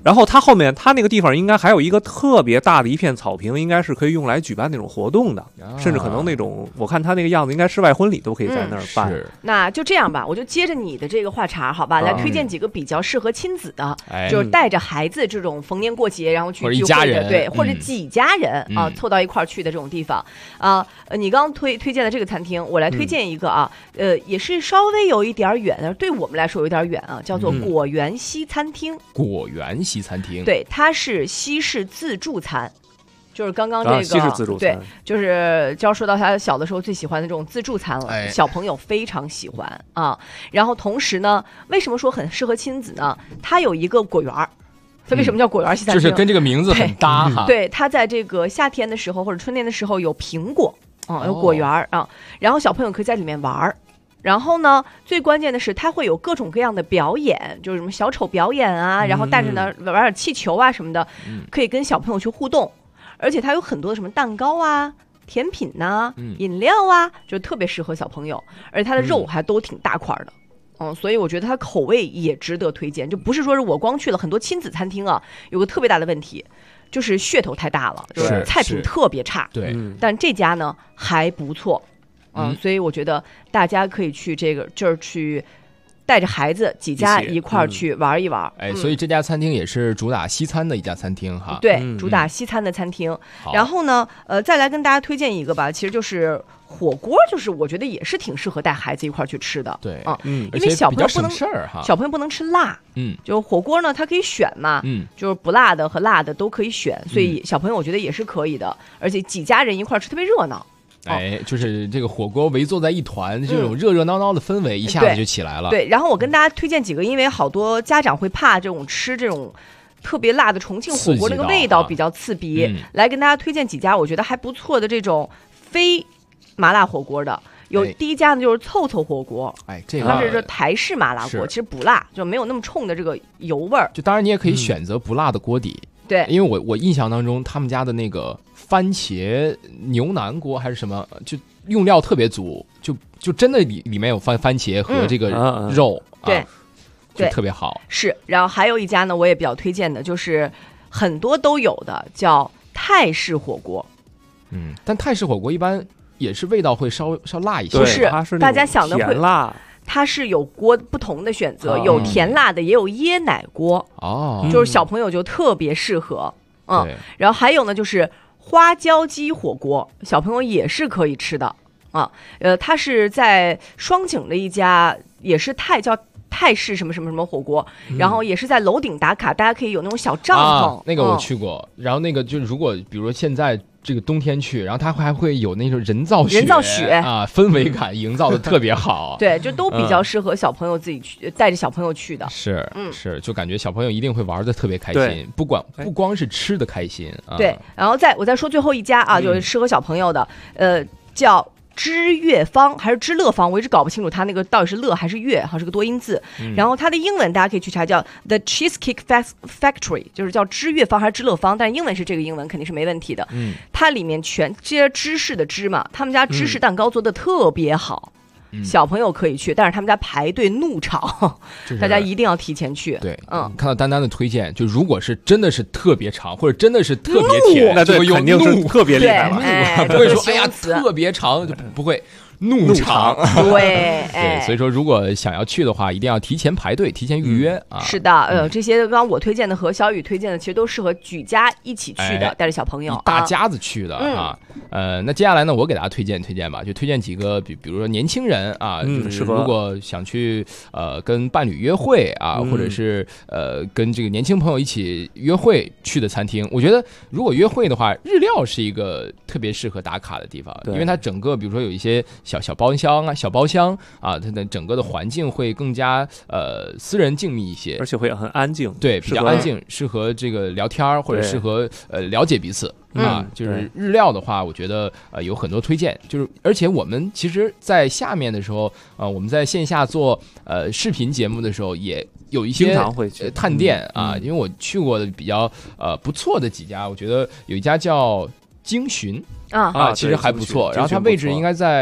然后它后面它那个地方应该还有一个特别大的一片草坪，应该是可以用来举办那种活动的，甚至可能那种我看它那个样子，应该室外婚礼都可以在那儿办。 那就这样吧，我就接着你的这个话茬，好吧，来推荐几个比较适合亲子的，就是带着孩子这种逢年过节然后去聚会的，对，或者几家人凑到一块儿去的这种地方啊。你刚刚推荐的这个餐厅，我来推荐一个啊，也是稍微有一点远，对我们来说有点远啊，叫做果园西餐厅。 果园西餐厅， 对，它是西式自助餐。就是刚刚这个、 西式自助餐， 对，就是就要说到他小的时候最喜欢的这种自助餐了，小朋友非常喜欢啊。然后同时呢，为什么说很适合亲子呢？它有一个果园儿，所以为什么叫果园西餐厅？ 就是跟这个名字很搭哈。 对，它在这个夏天的时候或者春天的时候有苹果有果园啊，然后小朋友可以在里面玩儿。然后呢，最关键的是它会有各种各样的表演，就是什么小丑表演啊，然后带着呢玩点气球啊什么的，可以跟小朋友去互动。而且它有很多什么蛋糕啊、甜品呐、饮料啊，就特别适合小朋友。而且它的肉还都挺大块的，所以我觉得它口味也值得推荐。就不是说是我光去了很多亲子餐厅啊，有个特别大的问题，就是噱头太大了，就是菜品特别差。 对， 但这家呢还不错，所以我觉得大家可以去这个就是去。带着孩子几家一块儿去玩一玩， 所以这家餐厅也是主打西餐的一家餐厅哈。 对，主打西餐的餐厅。然后呢，再来跟大家推荐一个吧，其实就是火锅，就是我觉得也是挺适合带孩子一块儿去吃的。 对因为小朋友不能小朋友不能吃辣，就火锅呢，它可以选嘛，就是不辣的和辣的都可以选，所以小朋友我觉得也是可以的，而且几家人一块儿吃特别热闹。 就是这个火锅围坐在一团，这种热热闹闹的氛围一下子就起来了。 对，然后我跟大家推荐几个，因为好多家长会怕这种吃这种特别辣的重庆火锅，那个味道比较刺鼻。来跟大家推荐几家我觉得还不错的这种非麻辣火锅的。有第一家呢就是凑凑火锅， 这个它是台式麻辣锅，其实不辣，就没有那么冲的这个油味儿。 就当然你也可以选择不辣的锅底。 对， 因为我印象当中他们家的那个番茄牛腩锅还是什么，就用料特别足，就真的里面有番茄和这个肉， 对， 就特别好。 是，然后还有一家呢，我也比较推荐的，就是很多都有的，叫泰式火锅。 但泰式火锅一般也是味道会稍辣一些， 不是大家想的会辣。 它是有锅不同的选择，有甜辣的，也有椰奶锅就是小朋友就特别适合。然后还有呢，就是花椒鸡火锅，小朋友也是可以吃的啊。它是在双井的一家，也是叫泰式什么什么什么火锅，然后也是在楼顶打卡，大家可以有那种小帐篷。 那个我去过，然后那个就是如果比如说现在这个冬天去，然后它还会有那种人造雪啊，氛围感营造的特别好。 对，就都比较适合小朋友自己去，带着小朋友去的。 是，就感觉小朋友一定会玩的特别开心，不光是吃的开心啊。 对，然后我再说最后一家啊，就是适合小朋友的，叫知乐坊还是知乐坊，我一直搞不清楚它那个到底是乐还是乐，是个多音字。然后它的英文大家可以去查，叫 The Cheesecake Factory， 就是叫知乐坊还是知乐坊，但是英文是这个英文肯定是没问题的。它里面全这些芝士的芝嘛，他们家芝士蛋糕做的特别好。小朋友可以去，但是他们家排队怒炒，大家一定要提前去。 对，看到丹丹的推荐，就如果是真的是特别长，或者真的是特别甜， 那就肯定是特别厉害了。不会说哎呀特别长，就不会。怒长， 对， 所以说如果想要去的话，一定要提前排队，提前预约啊。 是的，这些刚刚我推荐的和小雨推荐的，其实都适合举家一起去的，带着小朋友， 大家子去的啊。那接下来呢，我给大家推荐吧，就推荐几个，比如说年轻人啊，就是如果想去跟伴侣约会啊，或者是跟这个年轻朋友一起约会去的餐厅，我觉得如果约会的话，日料是一个特别适合打卡的地方，因为它整个比如说有一些小包厢啊，它的整个的环境会更加私人静谧一些， 而且会很安静， 对，比较安静，适合这个聊天或者适合了解彼此啊。就是日料的话，我觉得有很多推荐，就是而且我们其实在下面的时候我们在线下做视频节目的时候也有一些经常会探店啊，因为我去过的比较不错的几家，我觉得有一家叫京寻啊，其实还不错，然后它位置应该在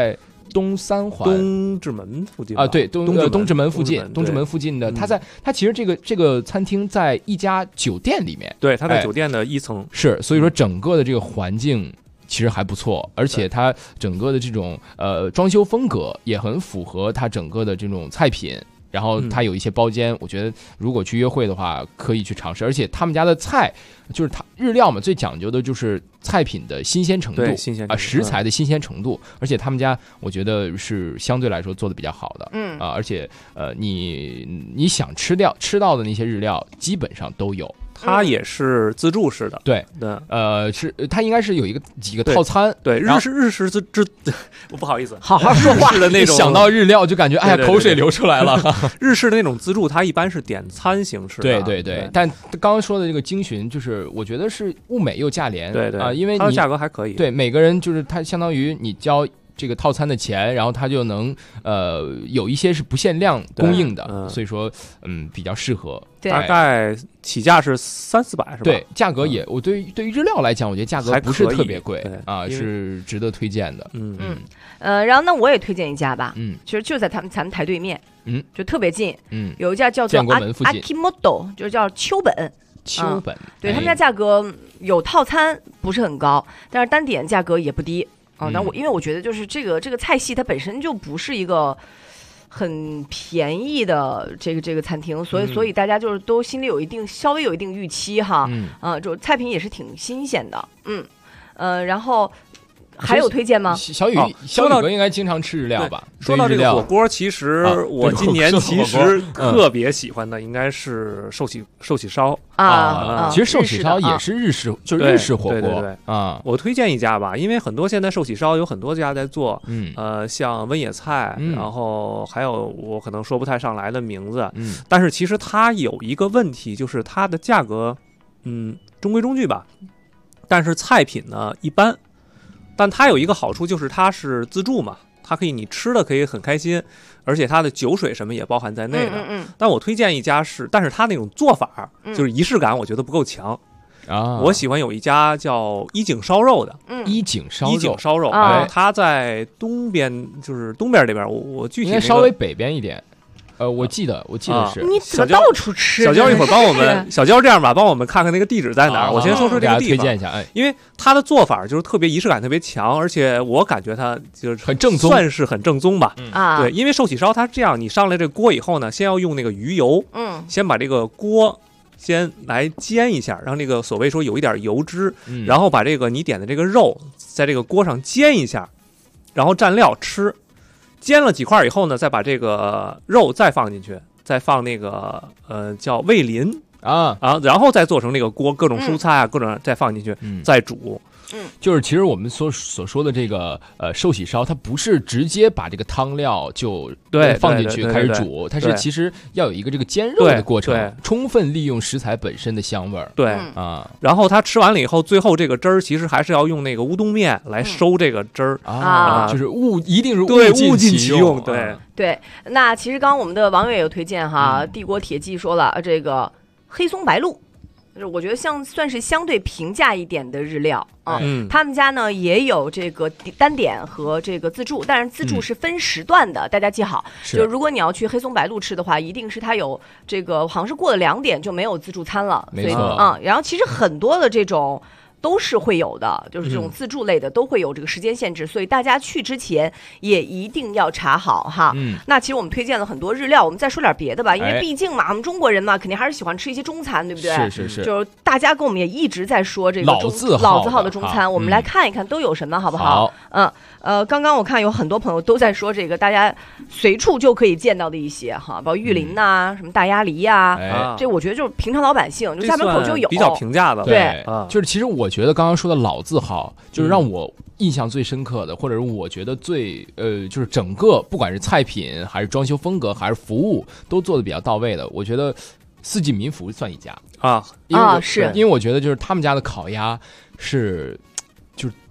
东三环东直门附近啊，对，东直门附近，东直门附近的，它其实这个餐厅在一家酒店里面， 对，它在酒店的1层， 是，所以说整个的这个环境其实还不错，而且它整个的这种装修风格也很符合它整个的这种菜品。然后它有一些包间，我觉得如果去约会的话，可以去尝试。而且他们家的菜，就是它日料嘛，最讲究的就是菜品的新鲜程度，食材的新鲜程度。而且他们家，我觉得是相对来说做的比较好的，而且你想吃到的那些日料，基本上都有。 它也是自助式的， 对，是它应该是有几个套餐， 对，日式不好意思， 好好说话的那种， 想到日料就感觉哎呀口水流出来了。 日式的那种自助，它一般是点餐形式的， 对。但刚刚说的这个精寻，就是我觉得是物美又价廉， 对啊， 因为它的价格还可以， 对每个人就是它相当于你交这个套餐的钱，然后它就能有一些是不限量供应的，所以说比较适合。 大概起价是300-400是吧？ 对，价格也我对于日料来讲，我觉得价格不是特别贵啊，是值得推荐的。 然后那我也推荐一家吧，其实就在咱们台对面，就特别近，有一家叫做 Akimoto， 就是叫秋本。对，他们家价格有套餐不是很高，但是单点价格也不低。那因为我觉得就是这个菜系它本身就不是一个很便宜的这个餐厅，所以大家就是都心里稍微有一定预期哈，就菜品也是挺新鲜的，然后。还有推荐吗？ 小雨哥应该经常吃日料吧？ 说到这个火锅，其实我今年其实特别喜欢的应该是寿喜烧啊。其实寿喜烧也是日式，就是日式火锅啊。我推荐一家吧，因为很多现在寿喜烧有很多家在做，像温野菜，然后还有我可能说不太上来的名字，但是其实它有一个问题，就是它的价格，中规中矩吧，但是菜品呢一般。但它有一个好处，就是它是自助嘛，它可以你吃的可以很开心，而且它的酒水什么也包含在内的。但我推荐一家但是它那种做法就是仪式感，我觉得不够强啊。我喜欢有一家叫一井烧肉的， 一井烧肉， 它在东边，就是东边这边，我具体应该稍微北边一点。我记得是。 你怎么到处吃？ 小娇一会儿帮我们，小娇这样吧，帮我们看看那个地址在哪儿。我先说说这个地方， 推荐一下。 因为它的做法就是特别仪式感特别强，而且我感觉它就是很正宗， 算是很正宗吧。对，因为寿喜烧它这样，你上来这锅以后呢，先要用那个鱼油，先把这个锅先来煎一下，让这个所谓说有一点油脂，然后把这个你点的这个肉在这个锅上煎一下，然后蘸料吃。煎了几块以后呢，再把这个肉再放进去，再放那个叫味淋然后再做成那个锅，各种蔬菜啊，各种再放进去，再煮。 就是其实我们所说的这个寿喜烧，它不是直接把这个汤料就放进去开始煮，它是其实要有一个这个煎肉的过程，充分利用食材本身的香味儿。 对然后它吃完了以后，最后这个汁儿其实还是要用那个乌冬面来收这个汁儿就是一定是物尽其用。 对，那其实刚刚我们的网友也有推荐哈，帝国铁骑说了这个黑松白鹿。就是我觉得算是相对平价一点的日料啊，他们家呢也有这个单点和这个自助，但是自助是分时段的，大家记好。就如果你要去黑松白鹿吃的话，一定是它有这个，好像是过了2点就没有自助餐了， 没错然后其实很多的这种。都是会有的，就是这种自助类的都会有这个时间限制，所以大家去之前也一定要查好哈。那其实我们推荐了很多日料，我们再说点别的吧，因为毕竟嘛，我们中国人嘛，肯定还是喜欢吃一些中餐，对不对？ 是。 就是大家跟我们也一直在说这个老字号的中餐，我们来看一看都有什么，好不好？刚刚我看有很多朋友都在说这个，大家随处就可以见到的一些哈，包括玉林呐，什么大鸭梨呀，这我觉得就是平常老百姓，就家门口就有， 比较平价的。 对， 就是其实我觉得刚刚说的老字号，就是让我印象最深刻的，或者是我觉得最就是整个不管是菜品还是装修风格还是服务都做的比较到位的，我觉得四季民福算一家是， 因为我觉得就是他们家的烤鸭是就是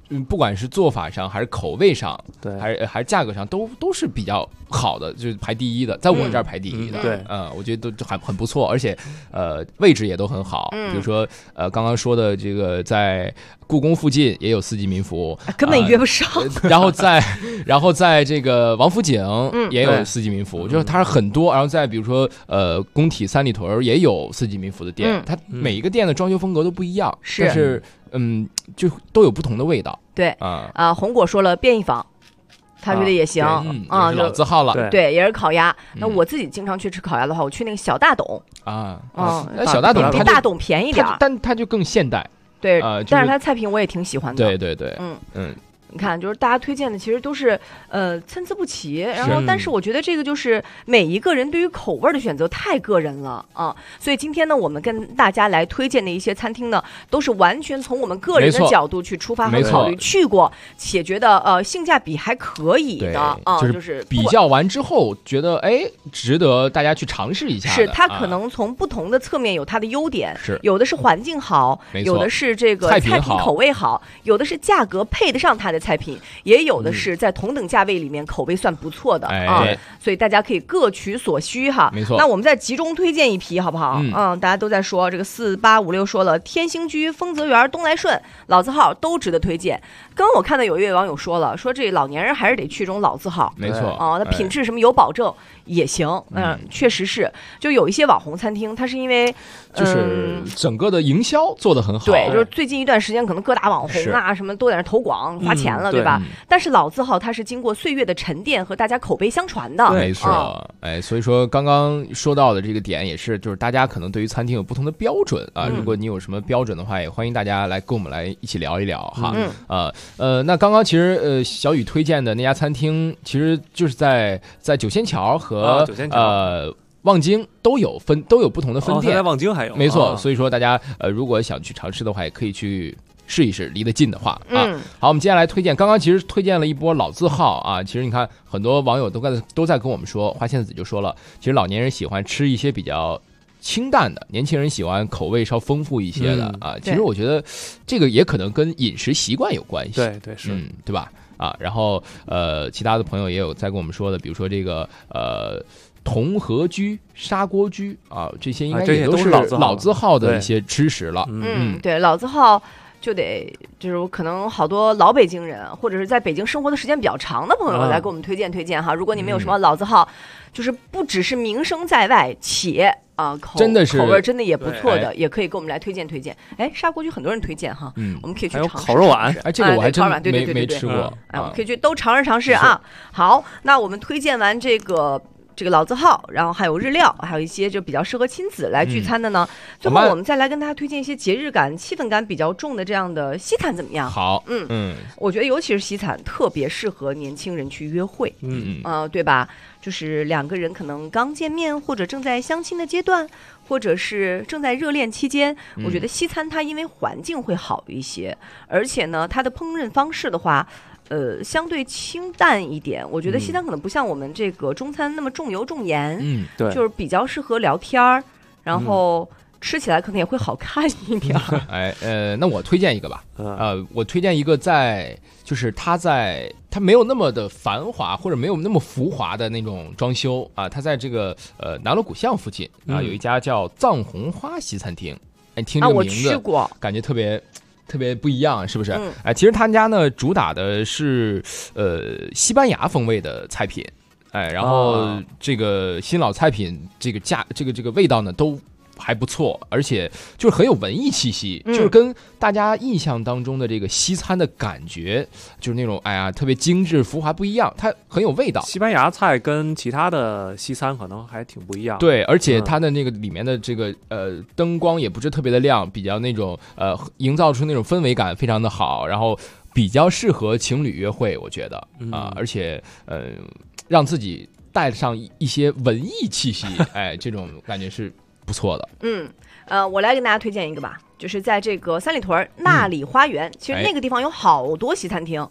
不管是做法上还是口味上， 对， 还是价格上，都是比较好的，就是排第一的，在我这儿排第一的。 对， 我觉得都还很不错，而且位置也都很好。比如说刚刚说的这个在故宫附近也有4季民福， 根本约不上。 然后在这个王府井也有4季民福，就是它是很多。然后在比如说工体三里屯也有4季民福的店，它每一个店的装修风格都不一样，但是就都有不同的味道。 对红果说了便宜坊，他觉得也行啊，老字号了。 对，也是烤鸭。那我自己经常去吃烤鸭的话，我去那个小大董那小大董比大董便宜点， 但它就更现代。 对，但是它菜品我也挺喜欢的。 对， 你看，就是大家推荐的其实都是参差不齐，然后但是我觉得这个就是每一个人对于口味的选择太个人了啊，所以今天呢，我们跟大家来推荐的一些餐厅呢，都是完全从我们个人的角度去出发和考虑，去过且觉得性价比还可以的啊，就是比较完之后觉得值得大家去尝试一下。 是它可能从不同的侧面有它的优点，有的是环境好，有的是这个菜品口味好，有的是价格配得上它的菜品，也有的是在同等价位里面口味算不错的所以大家可以各取所需哈。 没错。 那我们再集中推荐一批好不好？大家都在说这个4856说了，天兴居、丰泽园、东来顺、老字号都值得推荐。刚刚我看到有一位网友说了，说这老年人还是得去这种老字号， 没错那品质什么有保证也行。确实是，就有一些网红餐厅，它是因为就是整个的营销做得很好， 对，就是最近一段时间可能各大网红啊什么都在那投广花钱了，对吧？但是老字号它是经过岁月的沉淀和大家口碑相传的， 没错。所以说刚刚说到的这个点也是，就是大家可能对于餐厅有不同的标准啊。如果你有什么标准的话，也欢迎大家来跟我们来一起聊一聊哈。那刚刚其实小雨推荐的那家餐厅，其实就是在九仙桥和望京都有不同的分店， 在望京还有， 没错。所以说大家如果想去尝试的话，也可以去试一试，离得近的话好，我们接下来推荐，刚刚其实推荐了一波老字号啊。其实你看很多网友都在跟我们说，花仙子就说了，其实老年人喜欢吃一些比较清淡的，年轻人喜欢口味稍丰富一些的其实我觉得这个也可能跟饮食习惯有关系。 对是， 对吧？然后其他的朋友也有在跟我们说的，比如说这个同和居、砂锅居这些应该也都是老字号的一些吃食了。 对，老字号就是可能好多老北京人或者是在北京生活的时间比较长的朋友来给我们推荐哈。如果你们有什么老字号，就是不只是名声在外，且口味真的也不错的，也可以给我们来推荐。砂锅居很多人推荐哈，我们可以去尝试。 烤肉碗， 这个我还真没吃过， 我们可以去都尝试啊。好，那我们推荐完这个老字号，然后还有日料，还有一些就比较适合亲子来聚餐的呢。最后我们再来跟大家推荐一些节日感、气氛感比较重的这样的西餐怎么样？ 好， 我觉得尤其是西餐特别适合年轻人去约会，对吧？就是两个人可能刚见面，或者正在相亲的阶段，或者是正在热恋期间，我觉得西餐它因为环境会好一些，而且呢，它的烹饪方式的话。相对清淡一点，我觉得西餐可能不像我们这个中餐那么重油重盐， 对， 就是比较适合聊天儿，然后吃起来可能也会好看一点。 那我推荐一个吧，我推荐一个就是它没有那么的繁华或者没有那么浮华的那种装修它在这个南锣鼓巷附近有一家叫藏红花西餐厅，听这个名字， 我去过， 感觉特别不一样，是不是？其实他家呢主打的是西班牙风味的菜品，然后这个新老菜品这个味道呢都还不错，而且就是很有文艺气息，就是跟大家印象当中的这个西餐的感觉，就是那种特别精致浮华不一样，它很有味道。 西班牙菜跟其他的西餐可能还挺不一样。 对，而且它的那个里面的这个灯光也不是特别的亮，比较那种营造出那种氛围感非常的好，然后比较适合情侣约会，我觉得而且让自己带上一些文艺气息，这种感觉是不错的。 我来给大家推荐一个吧，就是在这个三里屯纳里花园，其实那个地方有好多西餐厅。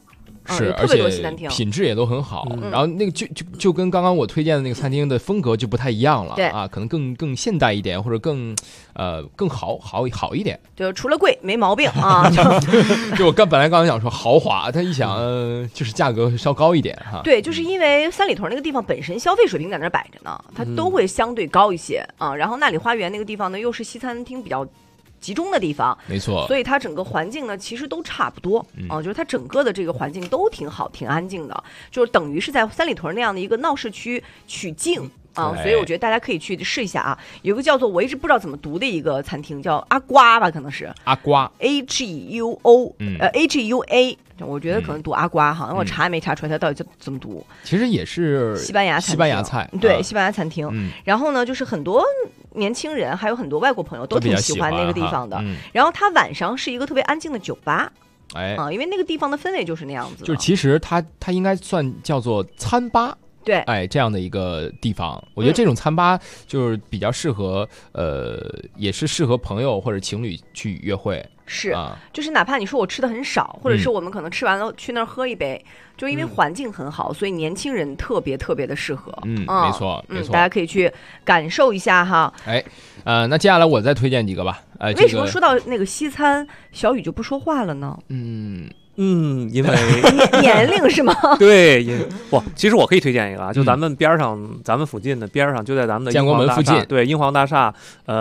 是， 特别多西餐厅， 品质也都很好。然后那个就跟刚刚我推荐的那个餐厅的风格就不太一样了， 对啊，可能更现代一点，或者更好一点。 就除了贵没毛病啊。 就我本来刚想说豪华，但一想就是价格稍高一点哈。 对，就是因为三里屯那个地方本身消费水平在那摆着呢，它都会相对高一些啊。然后那里花园那个地方呢，又是西餐厅比较集中的地方， 没错， 所以它整个环境呢其实都差不多就是它整个的这个环境都挺好挺安静的，就是等于是在三里屯那样的一个闹市区取静所以我觉得大家可以去试一下啊。有个叫做我一直不知道怎么读的一个餐厅，叫阿瓜吧，可能是阿瓜 HEUO HEUA，我觉得可能读阿瓜哈，我查也没查出来它到底怎么读。 其实也是西班牙菜， 对，西班牙餐厅。然后呢，就是很多年轻人还有很多外国朋友都挺喜欢那个地方的。然后它晚上是一个特别安静的酒吧，因为那个地方的氛围就是那样子。 就是其实它应该算叫做餐吧。 对， 这样的一个地方，我觉得这种餐吧就是比较适合，也是适合朋友或者情侣去约会。 是，就是哪怕你说我吃的很少，或者是我们可能吃完了去那儿喝一杯，就因为环境很好，所以年轻人特别的适合。 没错， 大家可以去感受一下哈。 那接下来我再推荐几个吧。 为什么说到那个西餐，小雨就不说话了呢？ 因为年龄是吗？ 对，其实我可以推荐一个啊，就咱们边上，咱们附近的边上，就在咱们的建国门附近， 对，英皇大厦，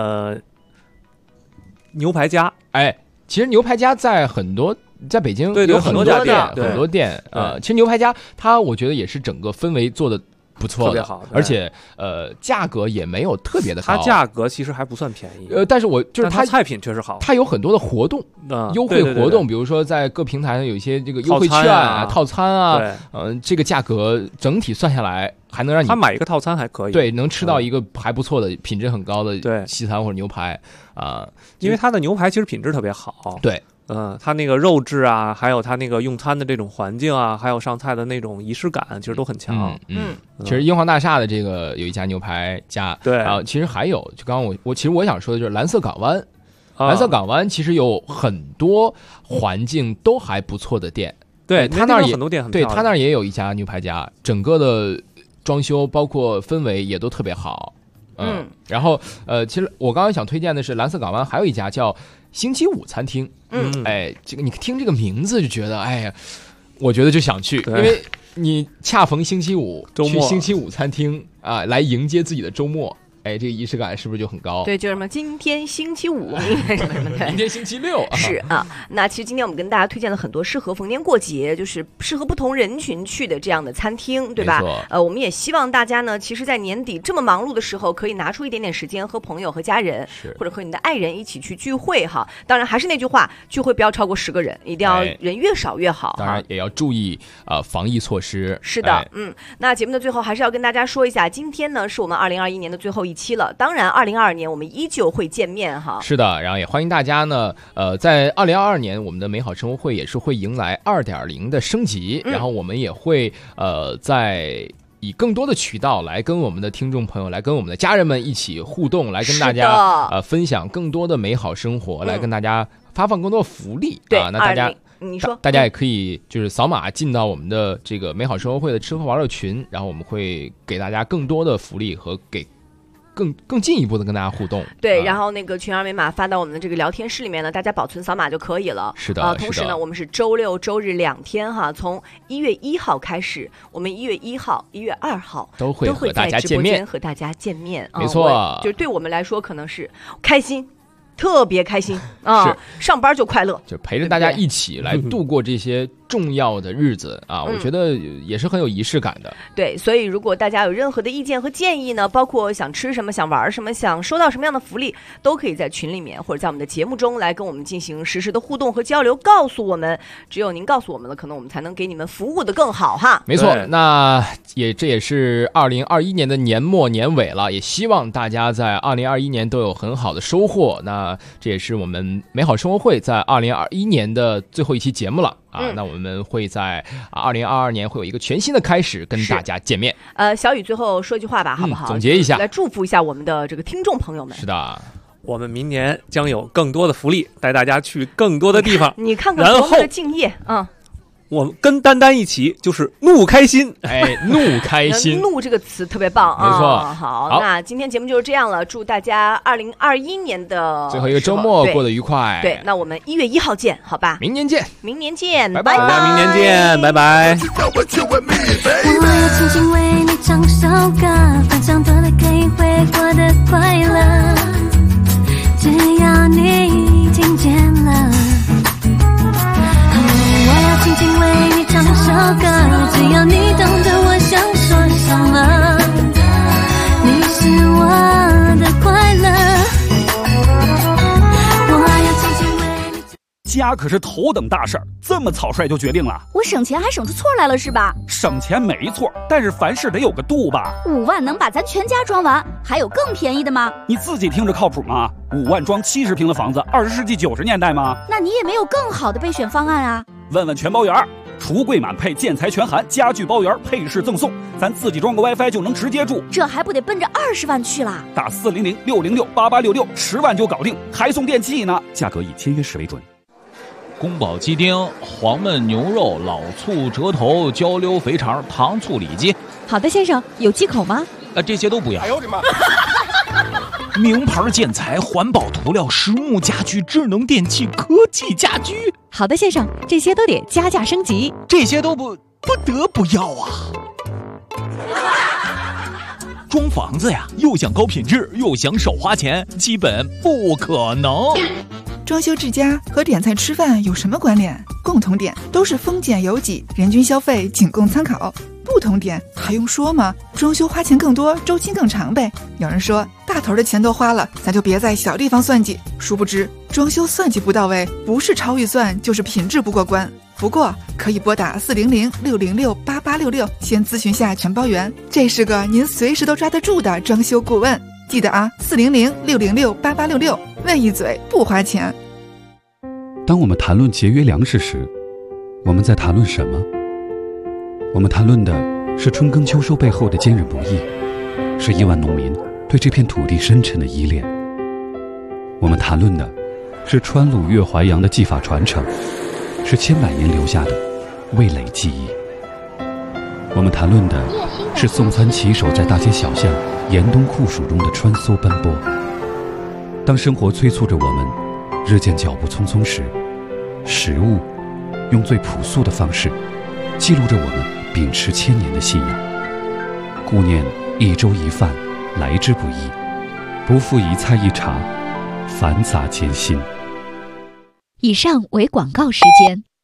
牛排家。 其实牛排家在北京有很多店，其实牛排家我觉得也是整个氛围做的不错的， 特别好， 而且价格也没有特别的高， 它价格其实还不算便宜， 但是它菜品确实好， 它有很多的活动，优惠活动，比如说在各平台上有一些这个优惠券套餐啊，这个价格整体算下来还能让你买一个套餐还可以， 对，能吃到一个还不错的品质很高的西餐或者牛排因为它的牛排其实品质特别好， 对。 它那个肉质啊，还有它那个用餐的这种环境啊，还有上菜的那种仪式感，其实都很强。 其实英皇大厦的这个有一家牛排家， 对， 其实还有，就刚刚其实我想说的就是蓝色港湾，蓝色港湾其实有很多环境都还不错的店， 对， 他那儿也很多店很对，他那儿也有一家牛排家，整个的装修包括氛围也都特别好。然后其实我刚刚想推荐的是蓝色港湾还有一家叫星期五餐厅。这个你听这个名字就觉得，我觉得就想去，因为你恰逢星期五，去星期五餐厅来迎接自己的周末。这个仪式感是不是就很高？ 对，就是什么今天星期五， 明天星期六是啊。那其实今天我们跟大家推荐了很多适合逢年过节，就是适合不同人群去的这样的餐厅，对吧？我们也希望大家呢，其实，在年底这么忙碌的时候，可以拿出一点点时间和朋友和家人，或者和你的爱人一起去聚会哈。当然还是那句话，聚会不要超过10个人，一定要人越少越好。 当然也要注意防疫措施。 是的，那节目的最后还是要跟大家说一下，今天呢是我们2021年的最后一期了。当然2022年我们依旧会见面哈。 是的，然后也欢迎大家呢在2022年我们的美好生活会也是会迎来2.0的升级，然后我们也会在以更多的渠道来跟我们的听众朋友，来跟我们的家人们一起互动，来跟大家分享更多的美好生活，来跟大家发放更多的福利。 对那大家你说大家也可以就是扫码进到我们的这个美好生活会的吃喝玩乐群，然后我们会给大家更多的福利和给更进一步的跟大家互动。 对，然后那个群二维码发到我们的这个聊天室里面呢，大家保存扫码就可以了。 是的， 同时呢，我们是周六周日2天哈，从1月1号开始，我们1月1号、1月2号都会和大家见面， 和大家见面。 没错， 就是对我们来说可能是开心。特别开心啊！上班就快乐， 就陪着大家一起来度过这些重要的日子啊！我觉得也是很有仪式感的。 对，所以如果大家有任何的意见和建议呢，包括想吃什么、想玩什么、想收到什么样的福利，都可以在群里面或者在我们的节目中来跟我们进行实时的互动和交流，告诉我们。只有您告诉我们了，可能我们才能给你们服务的更好哈。 没错，那这也是2021年的年末年尾了，也希望大家在2021年都有很好的收获。那这也是我们美好生活会在2021年的最后一期节目了啊！那我们会在2022年会有一个全新的开始，跟大家见面。 小雨最后说一句话吧，好不好？ 总结一下， 来祝福一下我们的这个听众朋友们。 是的， 我们明年将有更多的福利，带大家去更多的地方。 你看看多么的敬业啊！ 我跟丹丹一起就是怒开心， 怒开心， 怒这个词特别棒啊！ 没错。 好，那今天节目就是这样了，祝大家2021年的最后一个周末过得愉快。 对，那我们1月1号见，好吧？ 明年见， 拜拜， 明年见，拜拜。 我要轻轻为你唱首歌，分享多了可以会过得快乐，只要你听见了。我要轻轻为你唱首歌，只要你懂得我想说什么，你是我的快乐。我要轻轻为你。 家可是头等大事儿，这么草率就决定了？ 我省钱还省出错来了是吧？ 省钱没错，但是凡事得有个度吧。 5万能把咱全家装完，还有更便宜的吗？ 你自己听着靠谱吗？5万装70平的房子，20世纪90年代吗？ 那你也没有更好的备选方案啊？ 问问全包圆，橱柜满配，建材全含，家具包圆，配饰赠送，咱自己装个 WiFi 就能直接住， 这还不得奔着20万去啦？ 打400-606-8866，10万就搞定，还送电器呢，价格以签约时为准。 宫保鸡丁、黄焖牛肉、老醋、折头、焦溜肥肠、糖醋里脊。 好的，先生，有忌口吗？ 这些都不要。 哎呦我的妈！ 名牌建材、环保涂料、实木家具、智能电器、科技家居。 好的，先生，这些都得加价升级。 这些都不得不要啊！装房子呀，又想高品质，又想少花钱，基本不可能。 装修之家和点菜吃饭有什么关联？共同点都是丰俭由己，人均消费仅供参考。不同点还用说吗？装修花钱更多，周期更长呗。有人说大头的钱都花了，咱就别在小地方算计。殊不知装修算计不到位，不是超预算就是品质不过关。不过可以拨打400-606-8866，先咨询下全包圆，这是个您随时都抓得住的装修顾问。记得啊，400-606-8866，问一嘴不花钱。 当我们谈论节约粮食时，我们在谈论什么？我们谈论的是春耕秋收背后的坚韧不易，是亿万农民对这片土地深沉的依恋。我们谈论的是川鲁粤淮扬的技法传承，是千百年留下的味蕾记忆。我们谈论的是送餐骑手在大街小巷严冬酷暑中的穿梭奔波。当生活催促着我们日渐脚步匆匆时，食物用最朴素的方式记录着我们秉持1000年的信仰。顾念一粥一饭来之不易，不负一菜一茶繁杂艰辛。 以上为广告时间。